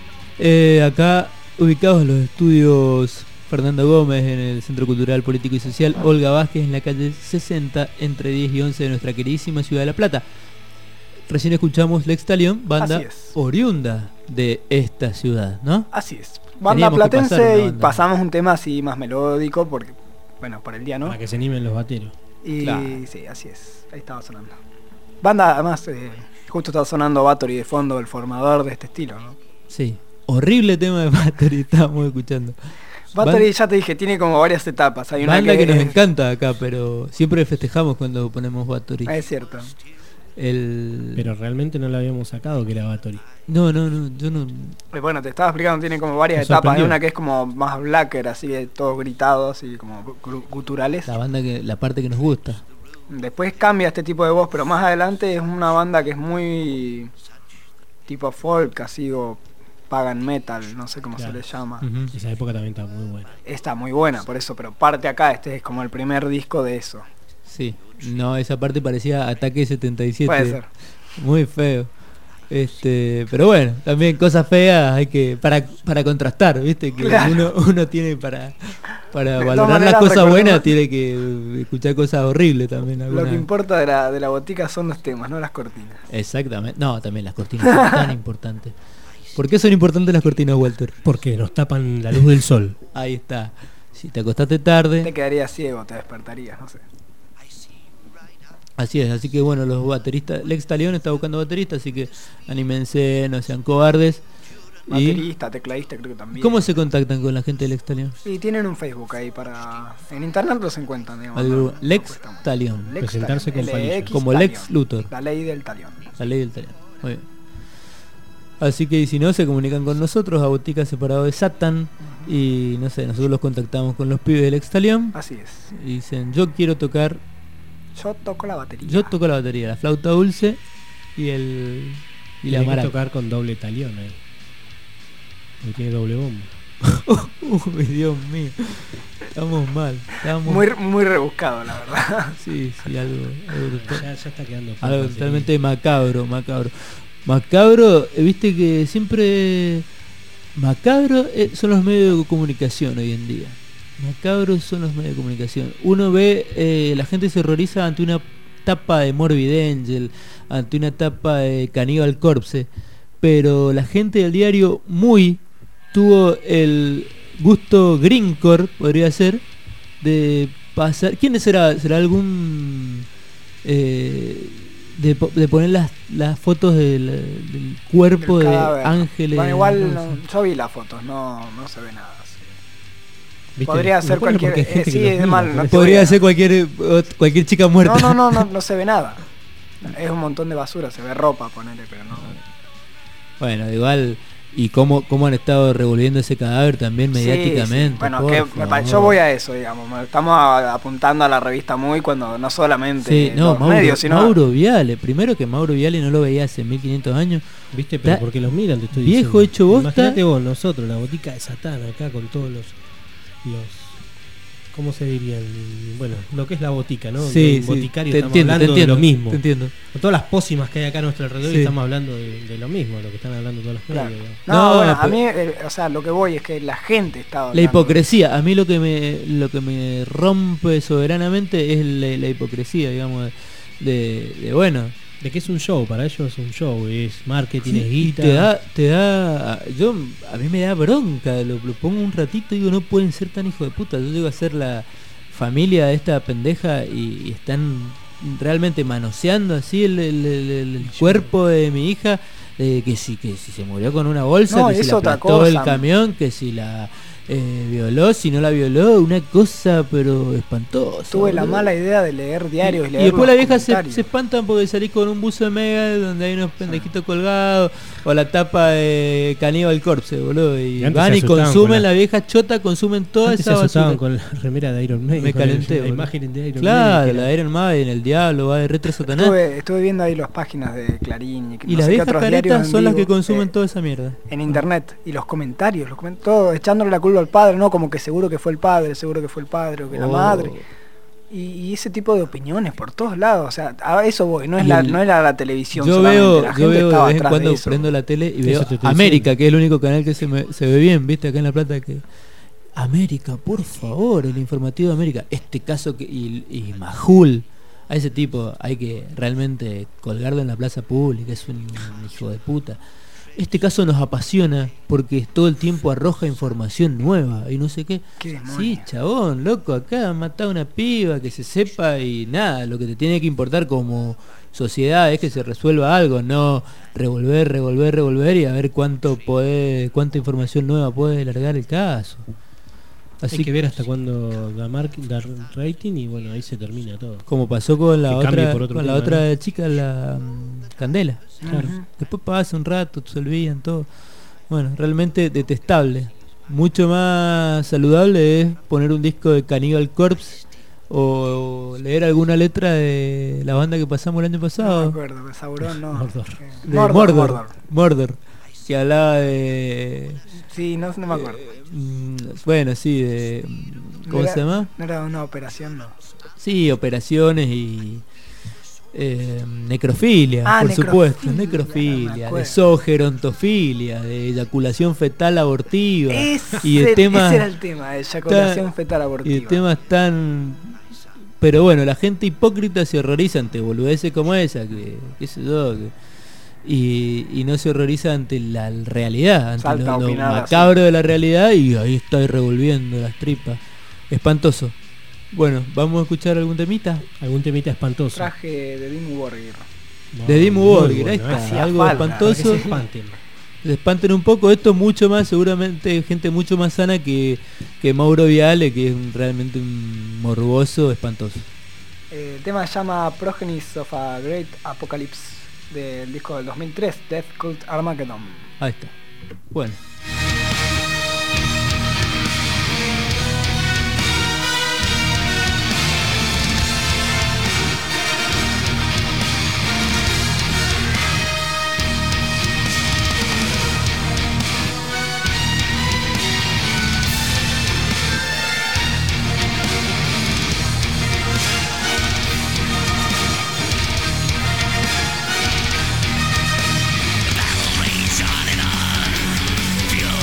Eh, acá ubicados en los estudios Fernando Gómez en el Centro Cultural Político y Social Olga Vázquez en la calle sesenta entre diez y once de nuestra queridísima ciudad de La Plata. Recién escuchamos Lex Talión, banda oriunda de esta ciudad, ¿no? Así es. Banda platense y pasamos un tema así más melódico porque, bueno, por el día, ¿no? Para que se animen los bateros. Y Claro. sí, así es. Ahí estaba sonando. Banda, además, eh, justo estaba sonando Bathory de fondo, el formador de este estilo, ¿no? Sí. Horrible tema de Bathory, estábamos escuchando. Bathory, Ban- ya te dije, tiene como varias etapas. Hay una banda que, que nos es- encanta acá, pero siempre festejamos cuando ponemos Bathory. Es cierto. El... Pero realmente no lo habíamos sacado que era Bathory. No, no, no, yo no... Eh, Bueno, te estaba explicando, tiene como varias Me etapas. Hay sorprendió. una que es como más blacker, así, de todos gritados y como gu- guturales. La banda que, la parte que nos gusta. Después cambia este tipo de voz, pero más adelante es una banda que es muy tipo folk, así, o pagan metal, no sé cómo Claro. se le llama. Ujú. Esa época también estaba muy buena. Está muy buena, por eso, pero parte acá, este es como el primer disco de eso. Sí. No, esa parte parecía Ataque setenta y siete. Puede ser. Muy feo. Este, pero bueno, también cosas feas hay que para para contrastar, ¿viste? Que Claro. uno uno tiene para para De todas valorar las maneras, cosas recordemos- buenas tiene que escuchar cosas horribles también Lo alguna que vez. importa de la, de la botica son los temas, no las cortinas. Exactamente. No, también las cortinas son tan importantes. ¿Por qué son importantes las cortinas, Walter? Porque nos tapan la luz del sol. Ahí está. Si te acostaste tarde. Te quedarías ciego, te despertarías, no sé. Así es, así que bueno, los bateristas, Lex Talión está buscando bateristas, así que anímense, no sean cobardes. Y Baterista, tecladista, creo que también. ¿cómo se contactan con la gente de Lex Talión? Y tienen un Facebook ahí para... En internet los encuentran, digamos. Algo- no- no Lex cuesta mucho. Talión. Lex Presentarse Talión, con palillos. L X Como Talión. Lex Luthor. La ley del talión. La ley del Talión. Muy bien. Así que y si no, se comunican con nosotros a Botica Separado de Satan. Y no sé, nosotros los contactamos con los pibes del Lex Talión. Así es. Y dicen, yo quiero tocar, Yo toco la batería. yo toco la batería, la flauta dulce y el y la Tiene que maraca. tocar con doble talión ahí. No tiene doble bombo. Uy, Dios mío. Estamos mal. Estamos... Muy, muy rebuscado, la verdad. Sí, sí, algo, algo, total- Ya, ya está quedando algo poco, totalmente macabro, macabro. Macabro, eh, viste que siempre macabro eh, son los medios de comunicación hoy en día. Macabros son los medios de comunicación. Uno ve, eh, la gente se horroriza ante una tapa de Morbid Angel, ante una tapa de Cannibal Corpse, pero la gente del diario Muy tuvo el gusto greencore, podría ser, de pasar. ¿Quién será? ¿Será algún eh, de, po- de poner las, las fotos del, del cuerpo Del de cadáver. ángeles? Bueno, igual no sé. no- yo vi las fotos, no, no se ve nada. sí. ¿Viste? Podría Me ser acuerdo cualquier... porque hay gente eh, que sí, los es mira, mal, por no eso. te voy Podría a- ser cualquier ot- cualquier chica muerta. No, no, no, no, no se ve nada. Es un montón de basura, se ve ropa, ponele, pero no. Bueno, igual y cómo, cómo han estado revolviendo ese cadáver también mediáticamente. Sí, sí. Bueno, que me pa- yo voy a eso, digamos. Estamos a- apuntando a la revista Muy cuando no solamente Sí, no, los Mauro, medios, sino Mauro Viale, primero que Mauro Viale no lo veía hace mil quinientos años. ¿Viste? Pero Está porque los miran, te estoy viejo diciendo. hecho bosta. Imagínate vos, nosotros, la botica de Satán, acá con todos los, los ¿cómo se dirían? Bueno, lo que es la botica, ¿no? Sí, En sí. boticario Te estamos entiendo, hablando te entiendo, de lo mismo. te entiendo. Con todas las pócimas que hay acá a nuestro alrededor, Sí. estamos hablando de, de lo mismo, lo que están hablando todos los Claro. medios. No, No, bueno, a pero- mí, eh, o sea, lo que voy es que la gente está La hablando. hipocresía, a mí lo que me lo que me rompe soberanamente es la, la hipocresía, digamos, de, de bueno, De que es un show, para ellos es un show, es marketing, sí, es y guita. te da, te da, yo a mí me da bronca, lo, lo pongo un ratito y digo, no pueden ser tan hijo de puta, yo llego a ser la familia de esta pendeja y, y están realmente manoseando así el, el- el- el cuerpo de mi hija, eh, que si que si se murió con una bolsa, No, que si es la otra aplastó el cosa. camión, que si la eh, violó, si no la violó, una cosa pero espantosa. Tuve la boludo. mala idea de leer diarios y, Y leer después los la vieja se, comentarios. se espantan porque salís con un buzo de Mega donde hay unos pendejitos colgados, o la tapa de Cannibal Corpse, boludo. Y Y antes van se y asustaban consumen, con la- la vieja chota, consumen toda Antes se esa asustaban basura. con la remera de Iron Maiden. Me con el- calenté, la boludo. imagen de Iron Claro, Maiden. la de Iron Maiden, el diablo, va de retro Satanás. Estuve, estuve viendo ahí las páginas de Clarín y, que Y no las sé qué viejas otros diarios caretas en son las que vivo, consumen eh, toda esa mierda. en internet y los comentarios, los coment- todo echándole la culpa al padre, no como que seguro que fue el padre, seguro que fue el padre o que la Oh. madre. Y, y ese tipo de opiniones por todos lados, o sea, a eso voy, no es Y la el- no era la televisión Yo solamente, veo, la yo gente veo de estaba vez en atrás de cuando eso. prendo la tele y Eso veo te estoy América, que es el único canal que se, me- se ve bien, viste, acá en La Plata, que América, por favor, el informativo de América, este caso que y, y Majul, a ese tipo hay que realmente colgarlo en la plaza pública, es un hijo de puta. Este caso nos apasiona porque todo el tiempo arroja información nueva y no sé qué. Qué demonio. Sí, chabón, loco, acá han matado a una piba, que se sepa y nada, lo que te tiene que importar como sociedad es que se resuelva algo, no revolver, revolver, revolver y a ver cuánto puede, cuánta información nueva puede largar el caso. Así Hay que ver hasta cuándo da, mark, da rating y bueno, ahí se termina todo. como pasó con la Que cambie otra por otro con la tema, otra ¿no? chica, la mm, Candela. Claro. Después pasa un rato, se olvidan todo. Bueno, realmente detestable. Mucho más saludable es poner un disco de Cannibal Corpse o leer alguna letra de la banda que pasamos el año No me pasado. acuerdo, Sauron no. Mordor. Eh, De Mordor, Mordor, Mordor. Mordor, que hablaba de Sí, no, no me acuerdo. mm, bueno, sí, de ¿cómo Era- se llama? No era una operación, no. Sí, operaciones y eh, necrofilia, Ah, por necrofilia, supuesto, me necrofilia, de acuerdo. sogerontofilia, de eyaculación fetal abortiva Ese, y de temas ese era el tema, eyaculación fetal y de abortiva. temas tan, pero bueno, la gente hipócrita se horroriza ante boludeces como esa, que qué sé yo, que- y, y no se horroriza ante la realidad, ante Salta a lo, lo opinar así. macabro de la realidad y ahí está revolviendo las tripas, espantoso. Bueno, vamos a escuchar algún temita. Algún temita espantoso. Traje de Dimmu Borgir. De Dimmu Muy Borgir, ahí bueno, está, hacía algo falta, espantoso. para que se espanten. Se espanten un poco, esto mucho más, seguramente gente mucho más sana que, que Mauro Viale, que es un- realmente un morboso espantoso. Eh, el tema se llama Progenies of a Great Apocalypse del disco del dos mil tres, Death Cult Armageddon. Ahí está. Bueno. Battle rage on and on. Feel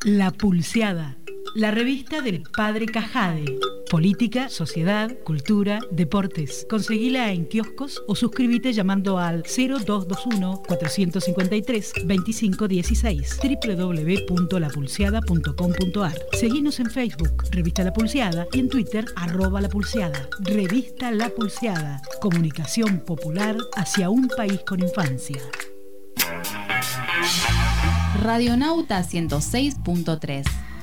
La Pulseada, la revista del Padre Cajade. Política, sociedad, cultura, deportes. Conseguila en kioscos o suscríbete llamando al cero dos dos uno, cuatro cinco tres, dos cinco uno seis, doble u doble u doble u punto la pulseada punto com punto a r. Seguinos en Facebook, Revista La Pulseada, y en Twitter, arroba La Pulseada. Revista La Pulseada, comunicación popular hacia un país con infancia. Radionauta ciento seis punto tres.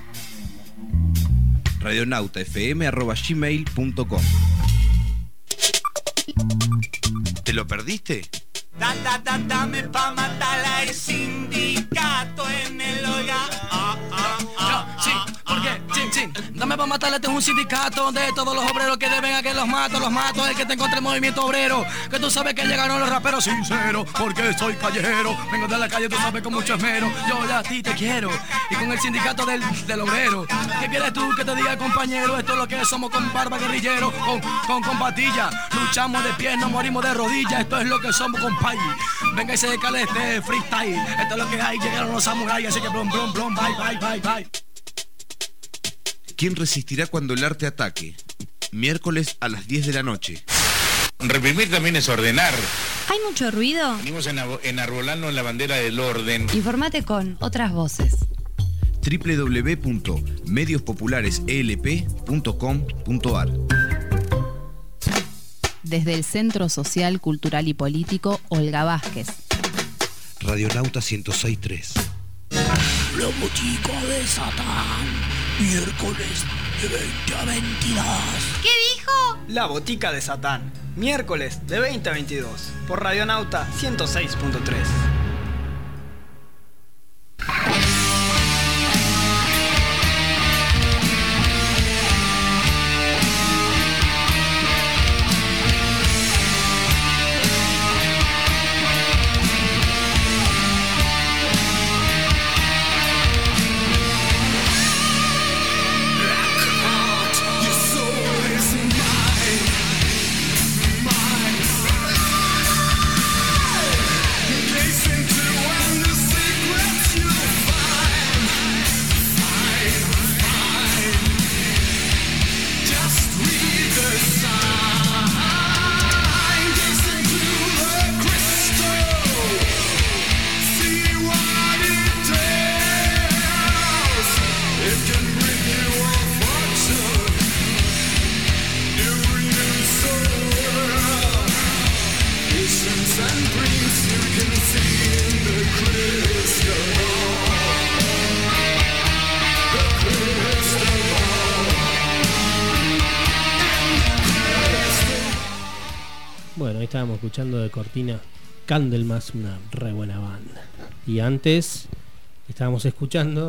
radionautafm arroba gmail punto com. ¿Te lo perdiste? Da, da, da, dame pa' matarla el sindicato en el Oiga. Ah, ah, ah, Sí, porque, chin, chin, dame pa' matarle, este es un sindicato de todos los obreros que deben a que los mato, los mato, el que te encontré el movimiento obrero, que tú sabes que llegaron los raperos sinceros, porque soy callejero, vengo de la calle, tú sabes, con mucho esmero, yo ya a ti te quiero, y con el sindicato del, del obrero, ¿qué quieres tú que te diga, compañero? Esto es lo que somos, con barba guerrillero, con, con, con patilla, luchamos de pie, no morimos de rodillas, esto es lo que somos, compay, venga y se cale este freestyle, esto es lo que hay, llegaron los samuráis, así que blom, blom, blom, bye, bye, bye, bye. ¿Quién resistirá cuando el arte ataque? Miércoles a las diez de la noche. Reprimir también es ordenar. ¿Hay mucho ruido? Venimos enarbolando la bandera del orden. Informate con otras voces. doble u doble u doble u punto medios populares e l p punto com punto a r. Desde el Centro Social, Cultural y Político Olga Vázquez. Radionauta ciento seis punto tres. La botica de Satán, miércoles de veinte a veintidós. ¿Qué dijo? La Botica de Satán, miércoles de veinte a veintidós, por Radionauta ciento seis punto tres. Bueno, ahí estábamos escuchando de cortina Candlemas, una re buena banda. Y antes estábamos escuchando...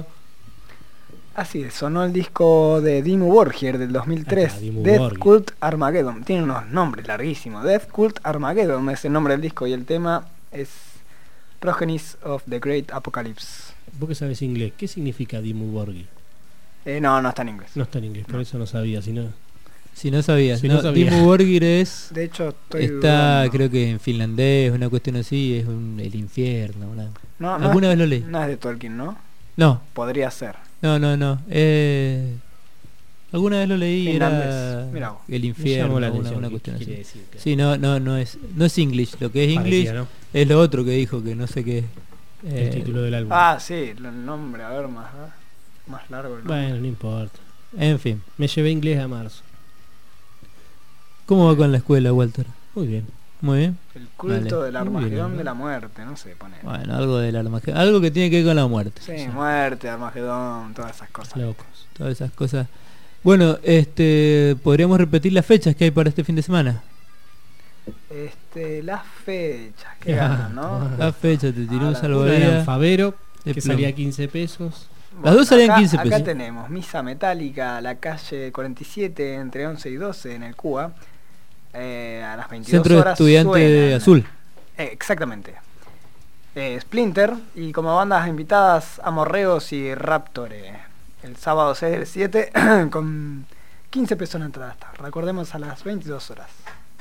Así es, sonó el disco de Dimmu Borgir del dos mil tres, Acá, Dimmu Death Borgir. Cult Armageddon. Tiene unos nombres larguísimos. Death Cult Armageddon es el nombre del disco y el tema es Progenies of the Great Apocalypse. Vos que sabés inglés, ¿qué significa Dimmu Borgir? Eh, no, no está en inglés. No está en inglés, por eso no sabía, si no... Si no sabías, Si no, no sabía. Dimmu Borgir es... De hecho, estoy está, dudando. creo que en finlandés, una cuestión así, es un- el infierno. Una... No, no ¿Alguna es- vez lo leí? No es de Tolkien, ¿no? No. Podría ser. No, no, no. Eh, alguna vez lo leí y era Finlandés. Mirá vos. el Me infierno, llamó la una, atención una qué cuestión así. quiere decir, claro. Sí, no, no, no es, no es English. Lo que es Parecía, English ¿no? es lo otro que dijo, que no sé qué. El título del álbum. Ah, sí, el nombre, a ver, más, más largo el nombre. Bueno, no importa. En fin. Me llevé inglés a marzo. ¿Cómo va con la escuela, Walter? Muy bien. Muy bien. El culto Vale. del Muy bien, Armagedón ¿no? de la muerte, no sé, pone. Bueno, algo del Armagedón, algo que tiene que ver con la muerte. Sí, muerte, Armagedón, todas esas cosas. Locos. Todas esas cosas. Bueno, este, podríamos repetir las fechas que hay para este fin de semana. Este, las fechas, qué ganas, ¿no? La fecha, te tiró un Ahora, Una era en salvavidas. Favero, de que plomo. salía quince pesos. Las dos salían acá, quince pesos. Acá tenemos Misa Metálica, la calle cuarenta y siete, entre once y doce, en el Cuba. Eh, a las veintidós Centro de horas Estudiante suenan. Azul. Eh, exactamente. Eh, Splinter y como bandas invitadas Amorreos y Raptore. El sábado seis del siete con quince pesos en entrada. Recordemos a las veintidós horas.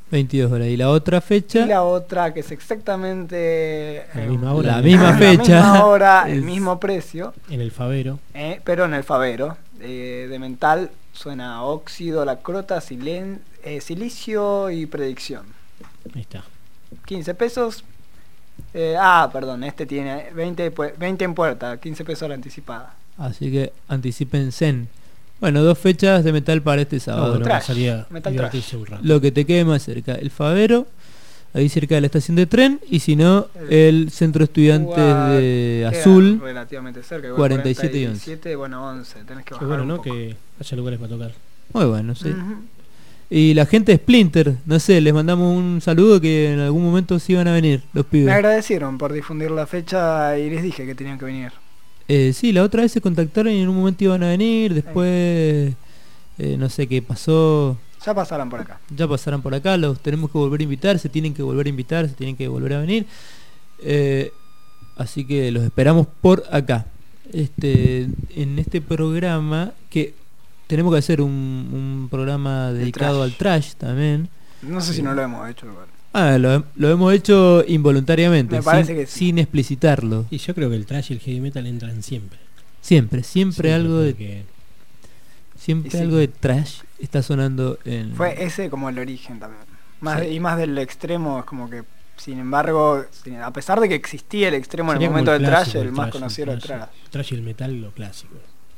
veintidós horas. ¿Y la otra fecha? Y la otra que es exactamente La eh, misma hora. La misma la fecha. misma hora, el Es- mismo precio, En el Favero. eh, pero en el Favero. Eh, de mental suena óxido, lacrota, silen, eh, silicio y predicción. Ahí está. quince pesos. Eh, ah, perdón, este tiene veinte, pu- veinte en puerta, quince pesos a la anticipada. Así que anticipense. Bueno, dos fechas de metal para este sábado. bueno, Trash, salía metal divertirse trash. un rato. Lo que te quede más cerca, el Favero, ahí cerca de la estación de tren, y si no, el Centro Estudiantes Igual, de queda Azul, relativamente cerca, igual cuarenta y siete y once. cuarenta y siete, bueno, once, tenés que Qué bajar bueno, un ¿no? poco. Que haya lugares para tocar. Muy bueno, sí. Ujú. Y la gente de Splinter, no sé, les mandamos un saludo que en algún momento sí iban a venir, los Me pibes. agradecieron por difundir la fecha y les dije que tenían que venir. Eh, sí, la otra vez se contactaron y en un momento iban a venir, después eh, no sé qué pasó, Ya pasarán por acá. ya pasarán por acá, los tenemos que volver a invitar, se tienen que volver a invitar, se tienen que volver a venir. Eh, así que los esperamos por acá. Este, en este programa que tenemos que hacer un, un programa dedicado trash. al trash también. No sé si no lo hemos hecho igual. Ah, lo, lo hemos hecho involuntariamente, Me parece sin, que sí. sin explicitarlo. Y yo creo que el trash y el heavy metal entran siempre. Siempre, siempre Siempre, algo de porque- siempre Y sí. algo de trash está sonando en Fue ese como el origen también. Más Sí. de- y más del extremo, es como que, sin embargo, sin- a pesar de que existía el extremo en el Sería como momento del trash, clásico, el más trash, conocido era el trash. trash. El trash y el metal, lo clásico.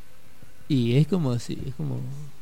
y es como sí, es como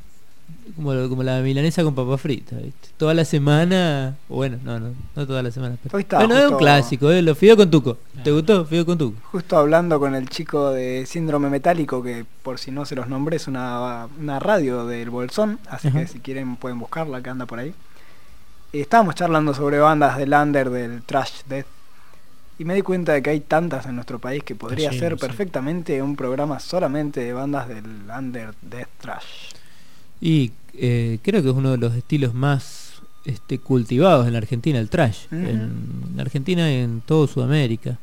como, como la milanesa con papa frita, ¿viste? Toda la semana, o bueno, no, no, no toda la semana. Pero, Hoy estaba bueno, es un justo- clásico, ¿eh? Los fideos con tuco. ¿Te gustó? Fideo con tuco. Justo hablando con el chico de Síndrome Metálico, que por si no se los nombré, es una, una radio del Bolsón, así Ajá. que si quieren pueden buscarla, que anda por ahí. Eh, Estábamos charlando sobre bandas del under, del trash death, y me di cuenta de que hay tantas en nuestro país que podría lleno, ser sí. perfectamente un programa solamente de bandas del under death trash. Y eh, creo que es uno de los estilos más este, cultivados en la Argentina, el trash. Ujú. En la Argentina y en toda Sudamérica.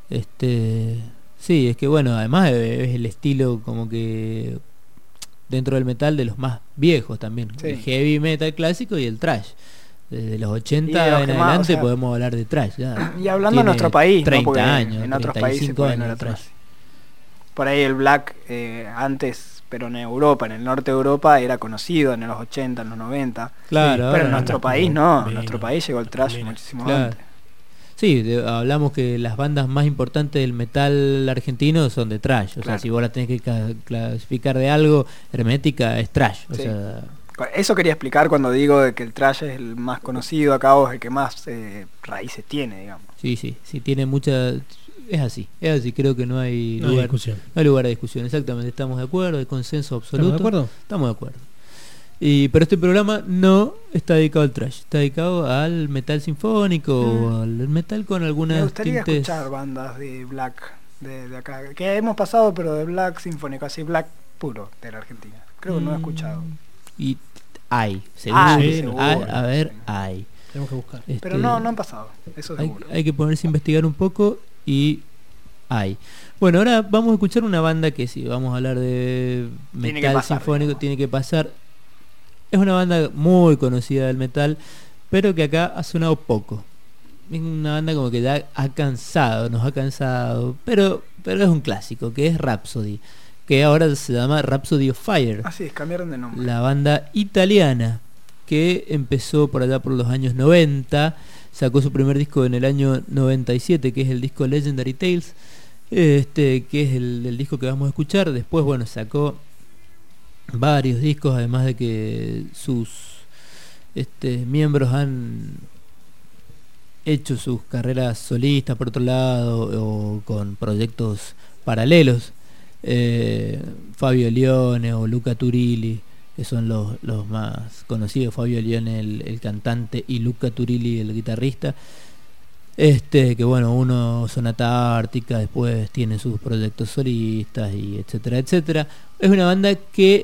Este, sí, es que bueno, además es el estilo como que dentro del metal de los más viejos también. Sí. El heavy metal clásico y el trash. Desde los ochenta Y de los en que más, adelante o sea, podemos hablar de trash. Ya. Y hablando Tiene de nuestro país, ¿no? treinta Porque años, en otros treinta y países cinco por ahí no años era tan trash. así. Por ahí el black eh, antes, pero en Europa, en el norte de Europa era conocido en los ochenta, en los noventa. Claro, pero ahora en nuestro no. país no, en Menos, nuestro país llegó el trash menos. muchísimo Claro. antes. Sí, de- hablamos que las bandas más importantes del metal argentino son de trash. O sea, Claro. si vos la tenés que ca- clasificar de algo, Hermética es trash. O Sí. sea, Eso quería explicar cuando digo de que el trash es el más conocido acá o es el que más eh, raíces tiene, digamos. sí, sí, sí, tiene mucha... Es así, es así, creo que no hay No hay lugar, discusión. no hay lugar a discusión, exactamente, estamos de acuerdo, hay consenso absoluto. ¿Estamos de acuerdo? Estamos de acuerdo. Y, pero este programa no está dedicado al trash, está dedicado al metal sinfónico o al metal con Me algunas gustaría tintes... escuchar bandas de black de, de acá, que hemos pasado, pero de black sinfónico, así black puro de la Argentina. Creo que no he Mm, escuchado. Y hay, seguro, Ah, hay, seguro. a ver, hay. Tenemos que buscar. Pero Este, no, no han pasado, eso hay, seguro. hay que ponerse a investigar un poco y hay. Bueno, ahora vamos a escuchar una banda que sí, vamos a hablar de Tiene que metal pasar, sinfónico, digamos. tiene que pasar. Es una banda muy conocida del metal, pero que acá ha sonado poco. Es una banda como que ya ha cansado, nos ha cansado, pero, pero es un clásico, que es Rhapsody, que ahora se llama Rhapsody of Fire. Así es, cambiaron de nombre. La banda italiana que empezó por allá por los años noventa, sacó su primer disco en el año noventa y siete, que es el disco Legendary Tales, este que es el, el disco que vamos a escuchar. Después, bueno, sacó varios discos, además de que sus este, miembros han hecho sus carreras solistas por otro lado o con proyectos paralelos. eh, Fabio Lione o Luca Turilli, que son los, los más conocidos. Fabio Lione el, el cantante y Luca Turilli el guitarrista, este que bueno, uno Sonata Ártica, después tiene sus proyectos solistas y etcétera, etcétera. Es una banda que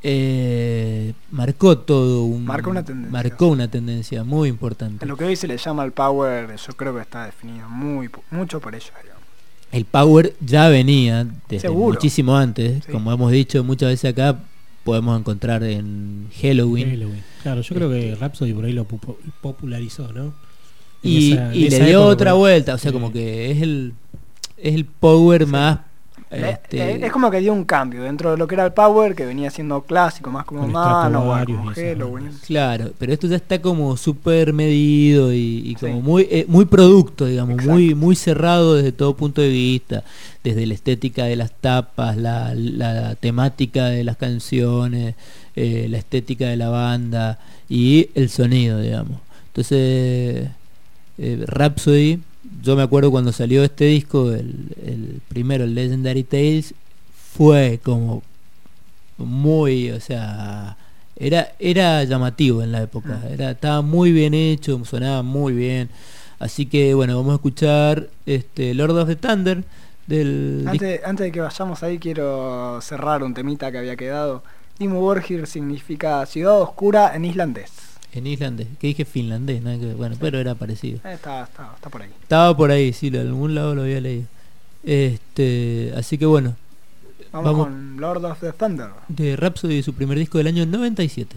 eh, marcó todo un Marcó una tendencia. marcó una tendencia muy importante. En lo que hoy se le llama el power, yo creo que está definido muy po- mucho por ellos, digamos. El power ya venía desde Seguro. muchísimo antes, Sí. como hemos dicho muchas veces acá, podemos encontrar en Halloween. Halloween. Claro, yo creo que Rhapsody por ahí lo pu- popularizó, ¿no? En Y, esa- en y le esa dio época, otra bueno, vuelta, o sea, sí. como que es el es el power más Eh, este, eh, es como que dio un cambio dentro de lo que era el Power, que venía siendo clásico, más como Con Manowar, Stratovarius como y esas Halloween. claro, pero esto ya está como súper medido y, y como Sí. muy eh, muy producto, digamos, Exacto. muy muy cerrado desde todo punto de vista, desde la estética de las tapas, la, la temática de las canciones, eh, la estética de la banda y el sonido, digamos. Entonces, eh, Rhapsody, yo me acuerdo cuando salió este disco, el, el primero, el Legendary Tales, fue como muy, o sea, era era llamativo en la época, era estaba muy bien hecho, sonaba muy bien. Así que bueno, vamos a escuchar este Lord of the Thunder del Antes, antes de que vayamos ahí, quiero cerrar un temita que había quedado. Dimmu Borgir significa ciudad oscura en islandés. en islandés, que dije finlandés, nada que ver, bueno, pero era parecido. Eh, está, está, está por ahí. Estaba por ahí, sí, de algún lado lo había leído. Este, así que bueno, Vamos, vamos con Lord of the Thunder. de Rhapsody, su primer disco del año noventa y siete.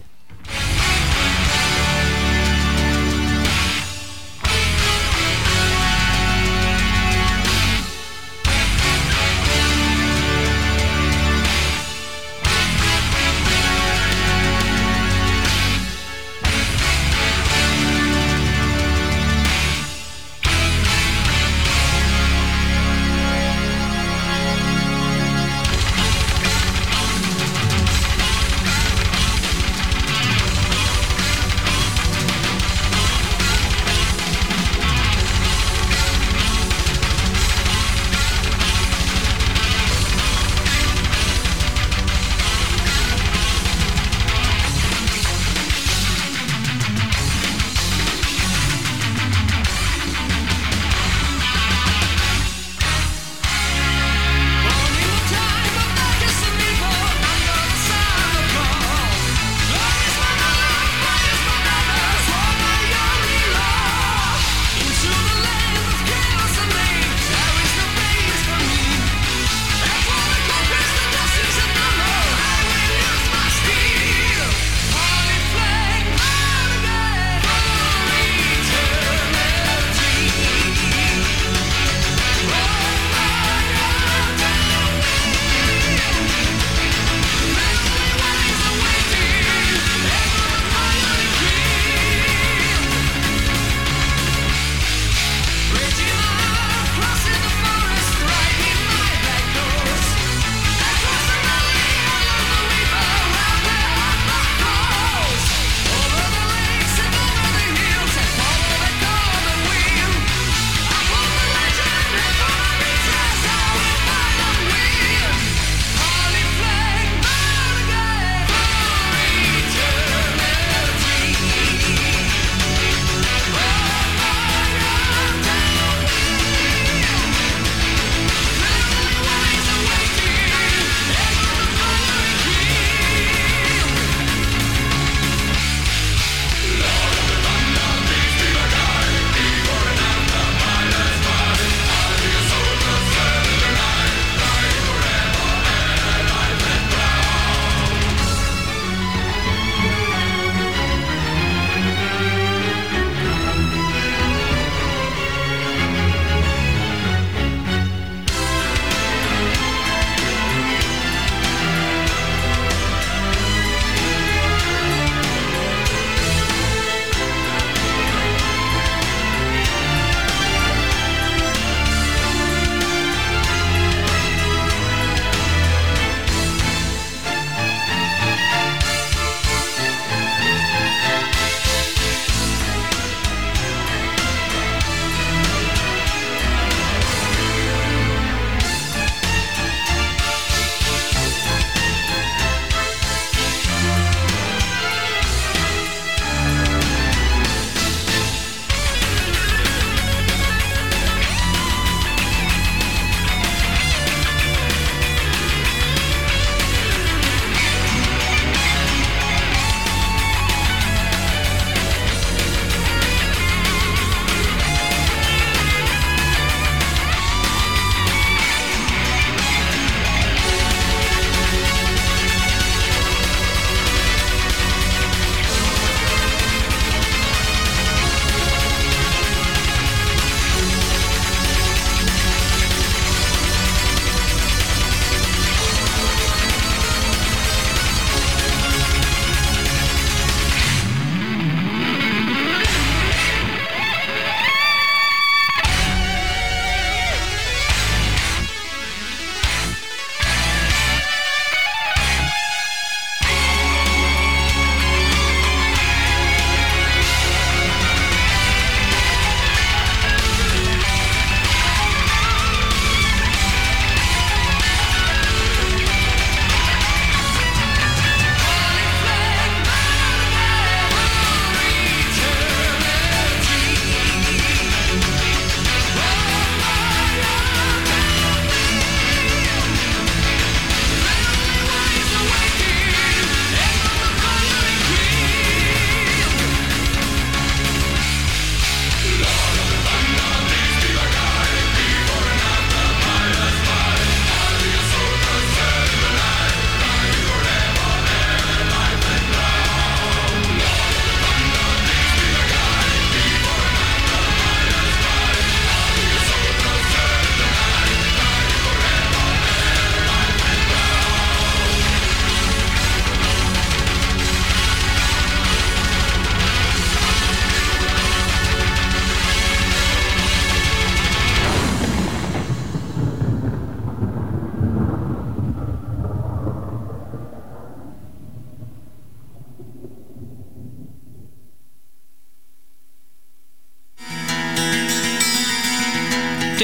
Thank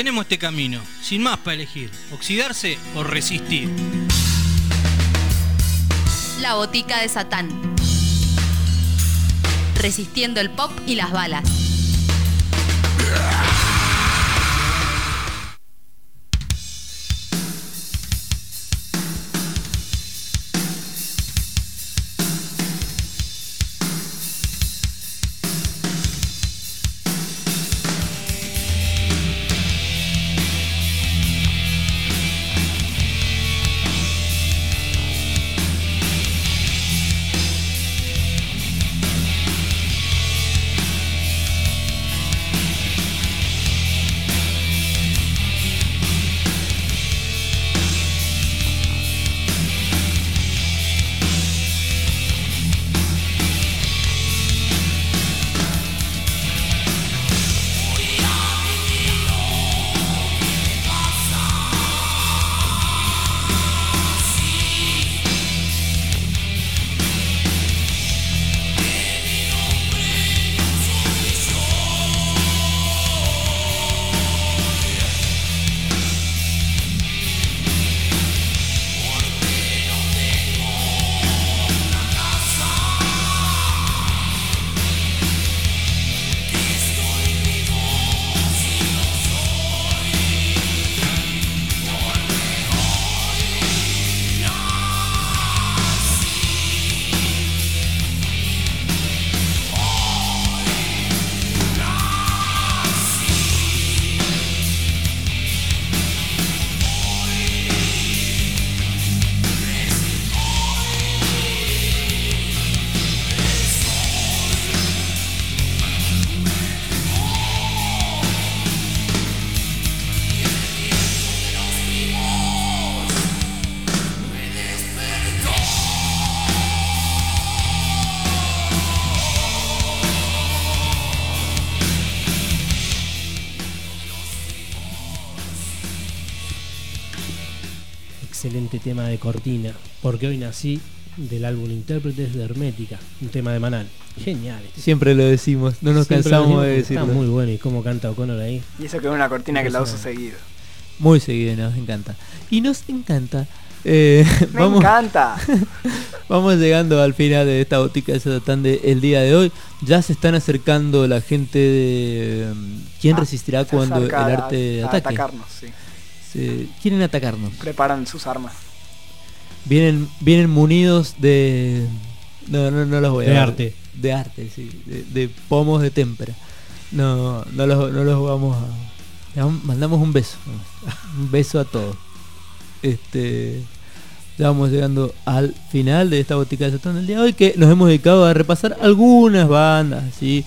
tenemos este camino, sin más para elegir, oxidarse o resistir. La botica de Satán. Resistiendo el pop y las balas. Excelente tema de cortina, porque hoy nací, del álbum Intérpretes de Hermética, un tema de Manal. Genial. Este Siempre lo decimos, no nos Siempre cansamos lo de decimos, decirlo. está muy bueno, y cómo canta O'Connor ahí. Y eso que es una cortina que la uso seguido. Muy seguido, nos encanta. Y nos encanta. Eh, Me vamos, encanta. Vamos llegando al final de esta botica de Satán de el día de hoy. Ya se están acercando la gente de um, ¿quién Ah, resistirá se cuando el acerca a- arte a ataque? atacarnos, sí. Se- quieren atacarnos. Preparan sus armas. Vienen, vienen munidos de. No, no, no los voy a De dar. arte. De arte, sí. De, de pomos de témpera. No, no los, no los vamos a. le vamos- mandamos un beso. Un beso a todos. Este. Ya vamos llegando al final de esta botica de Satán del día de hoy, que nos hemos dedicado a repasar algunas bandas, ¿sí?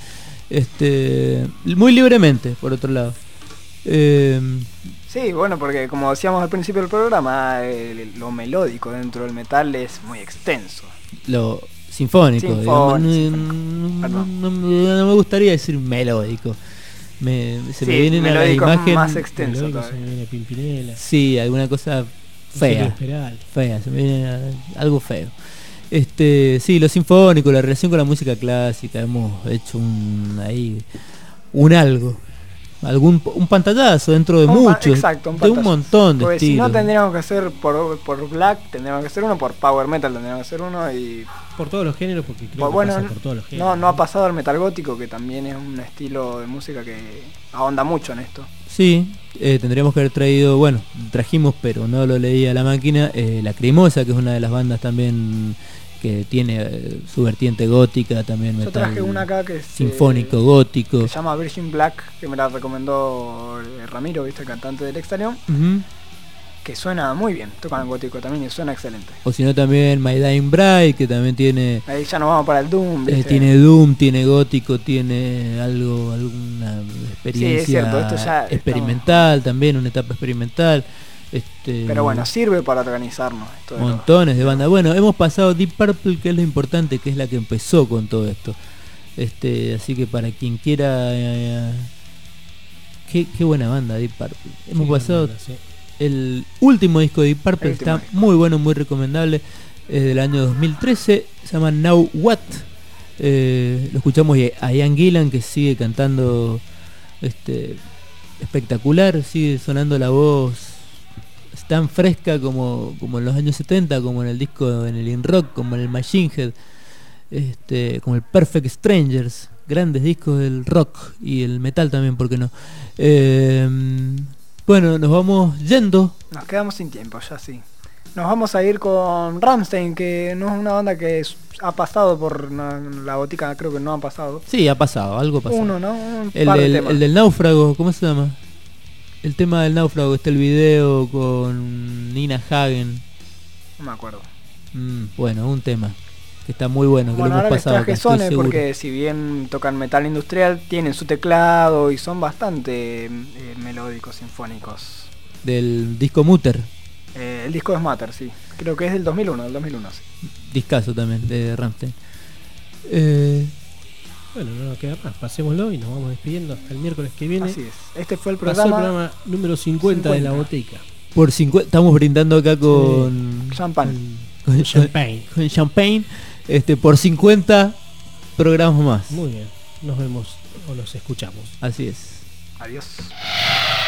Este. Muy libremente, por otro lado. Eh, Sí, bueno, porque como decíamos al principio del programa, el- lo melódico dentro del metal es muy extenso. lo sinfónico, digamos, Sinfónico, no, no- no- no me gustaría decir melódico. Me, se me Sí, vienen a la melódico es imagen. más extenso Melódico, todavía. se me viene Pimpinela. Sí, alguna cosa fea. Sergio Esperal. Fea, se me viene a- algo feo. Este, sí, lo sinfónico, la relación con la música clásica, hemos hecho un ahí un algo. Algún un pantallazo dentro de Un pa- muchos, exacto, un de un pantallazo. montón de Porque si estilos. no tendríamos que hacer por, por black, tendríamos que hacer uno, por power metal tendríamos que hacer uno y... Por todos los géneros, porque creo Por- que bueno, pasa por todos los géneros. no, no ha pasado al metal gótico, que también es un estilo de música que ahonda mucho en esto. Sí, eh, tendríamos que haber traído, bueno, trajimos, pero no lo leí a la máquina, eh, Lacrimosa, que es una de las bandas también que tiene eh, su vertiente gótica, también Yo metal traje una acá que es, sinfónico, eh, gótico. Se llama Virgin Black, que me la recomendó eh, Ramiro, ¿viste? El cantante del Extarión, Ujú. que suena muy bien, tocan en gótico también y suena excelente. O si no también My Dying Bride, que también tiene Ahí ya nos vamos para el Doom, eh, ¿viste? tiene Doom, tiene gótico, tiene algo, alguna experiencia cierto, esto ya experimental también, una etapa experimental. Este, Pero bueno, sirve para organizarnos. Esto de lo- montones de bandas. Bueno, hemos pasado Deep Purple, que es lo importante, que es la que empezó con todo esto. Este, así que para quien quiera, eh, qué, qué buena banda Deep Purple. Hemos Sí, pasado banda, sí. el último disco de Deep Purple, El último está muy bueno, muy recomendable, es del año dos mil trece, se llama Now What. Eh, lo escuchamos y a Ian Gillan, que sigue cantando este espectacular, sigue sonando la voz tan fresca como, como en los años setenta, como en el disco, en el In Rock, como en el Machine Head, este, como el Perfect Strangers, grandes discos del rock y el metal también, ¿por qué no? Eh, bueno, nos vamos yendo. Nos quedamos sin tiempo, ya sí. Nos vamos a ir con Rammstein, que no es una banda que es, ha pasado por la, la botica, creo que no ha pasado. Sí, ha pasado, algo pasado. Uno, ¿no? Un el, par de el, temas. el del náufrago, ¿cómo se llama? El tema del náufrago, está el video con Nina Hagen. No me acuerdo. Mm, bueno, un tema que está muy bueno, que Bueno, lo hemos ahora les pasado. traje acá, estoy Sone seguro. porque si bien tocan metal industrial, tienen su teclado y son bastante eh, melódicos, sinfónicos. Del disco Mutter. Eh, el disco es Matter, sí. Creo que es del dos mil uno, del dos mil uno, sí. Discazo también de Rammstein. Eh, Bueno, no nos queda más, pasémoslo y nos vamos despidiendo hasta el miércoles que viene. Así es. Este fue el Pasó programa, el programa número cincuenta, de la boteca. por cincuenta, estamos brindando acá con champán. Con, Champagne. Con champagne. Este, por cincuenta programas más. Muy bien. Nos vemos o nos escuchamos. Así es. Adiós.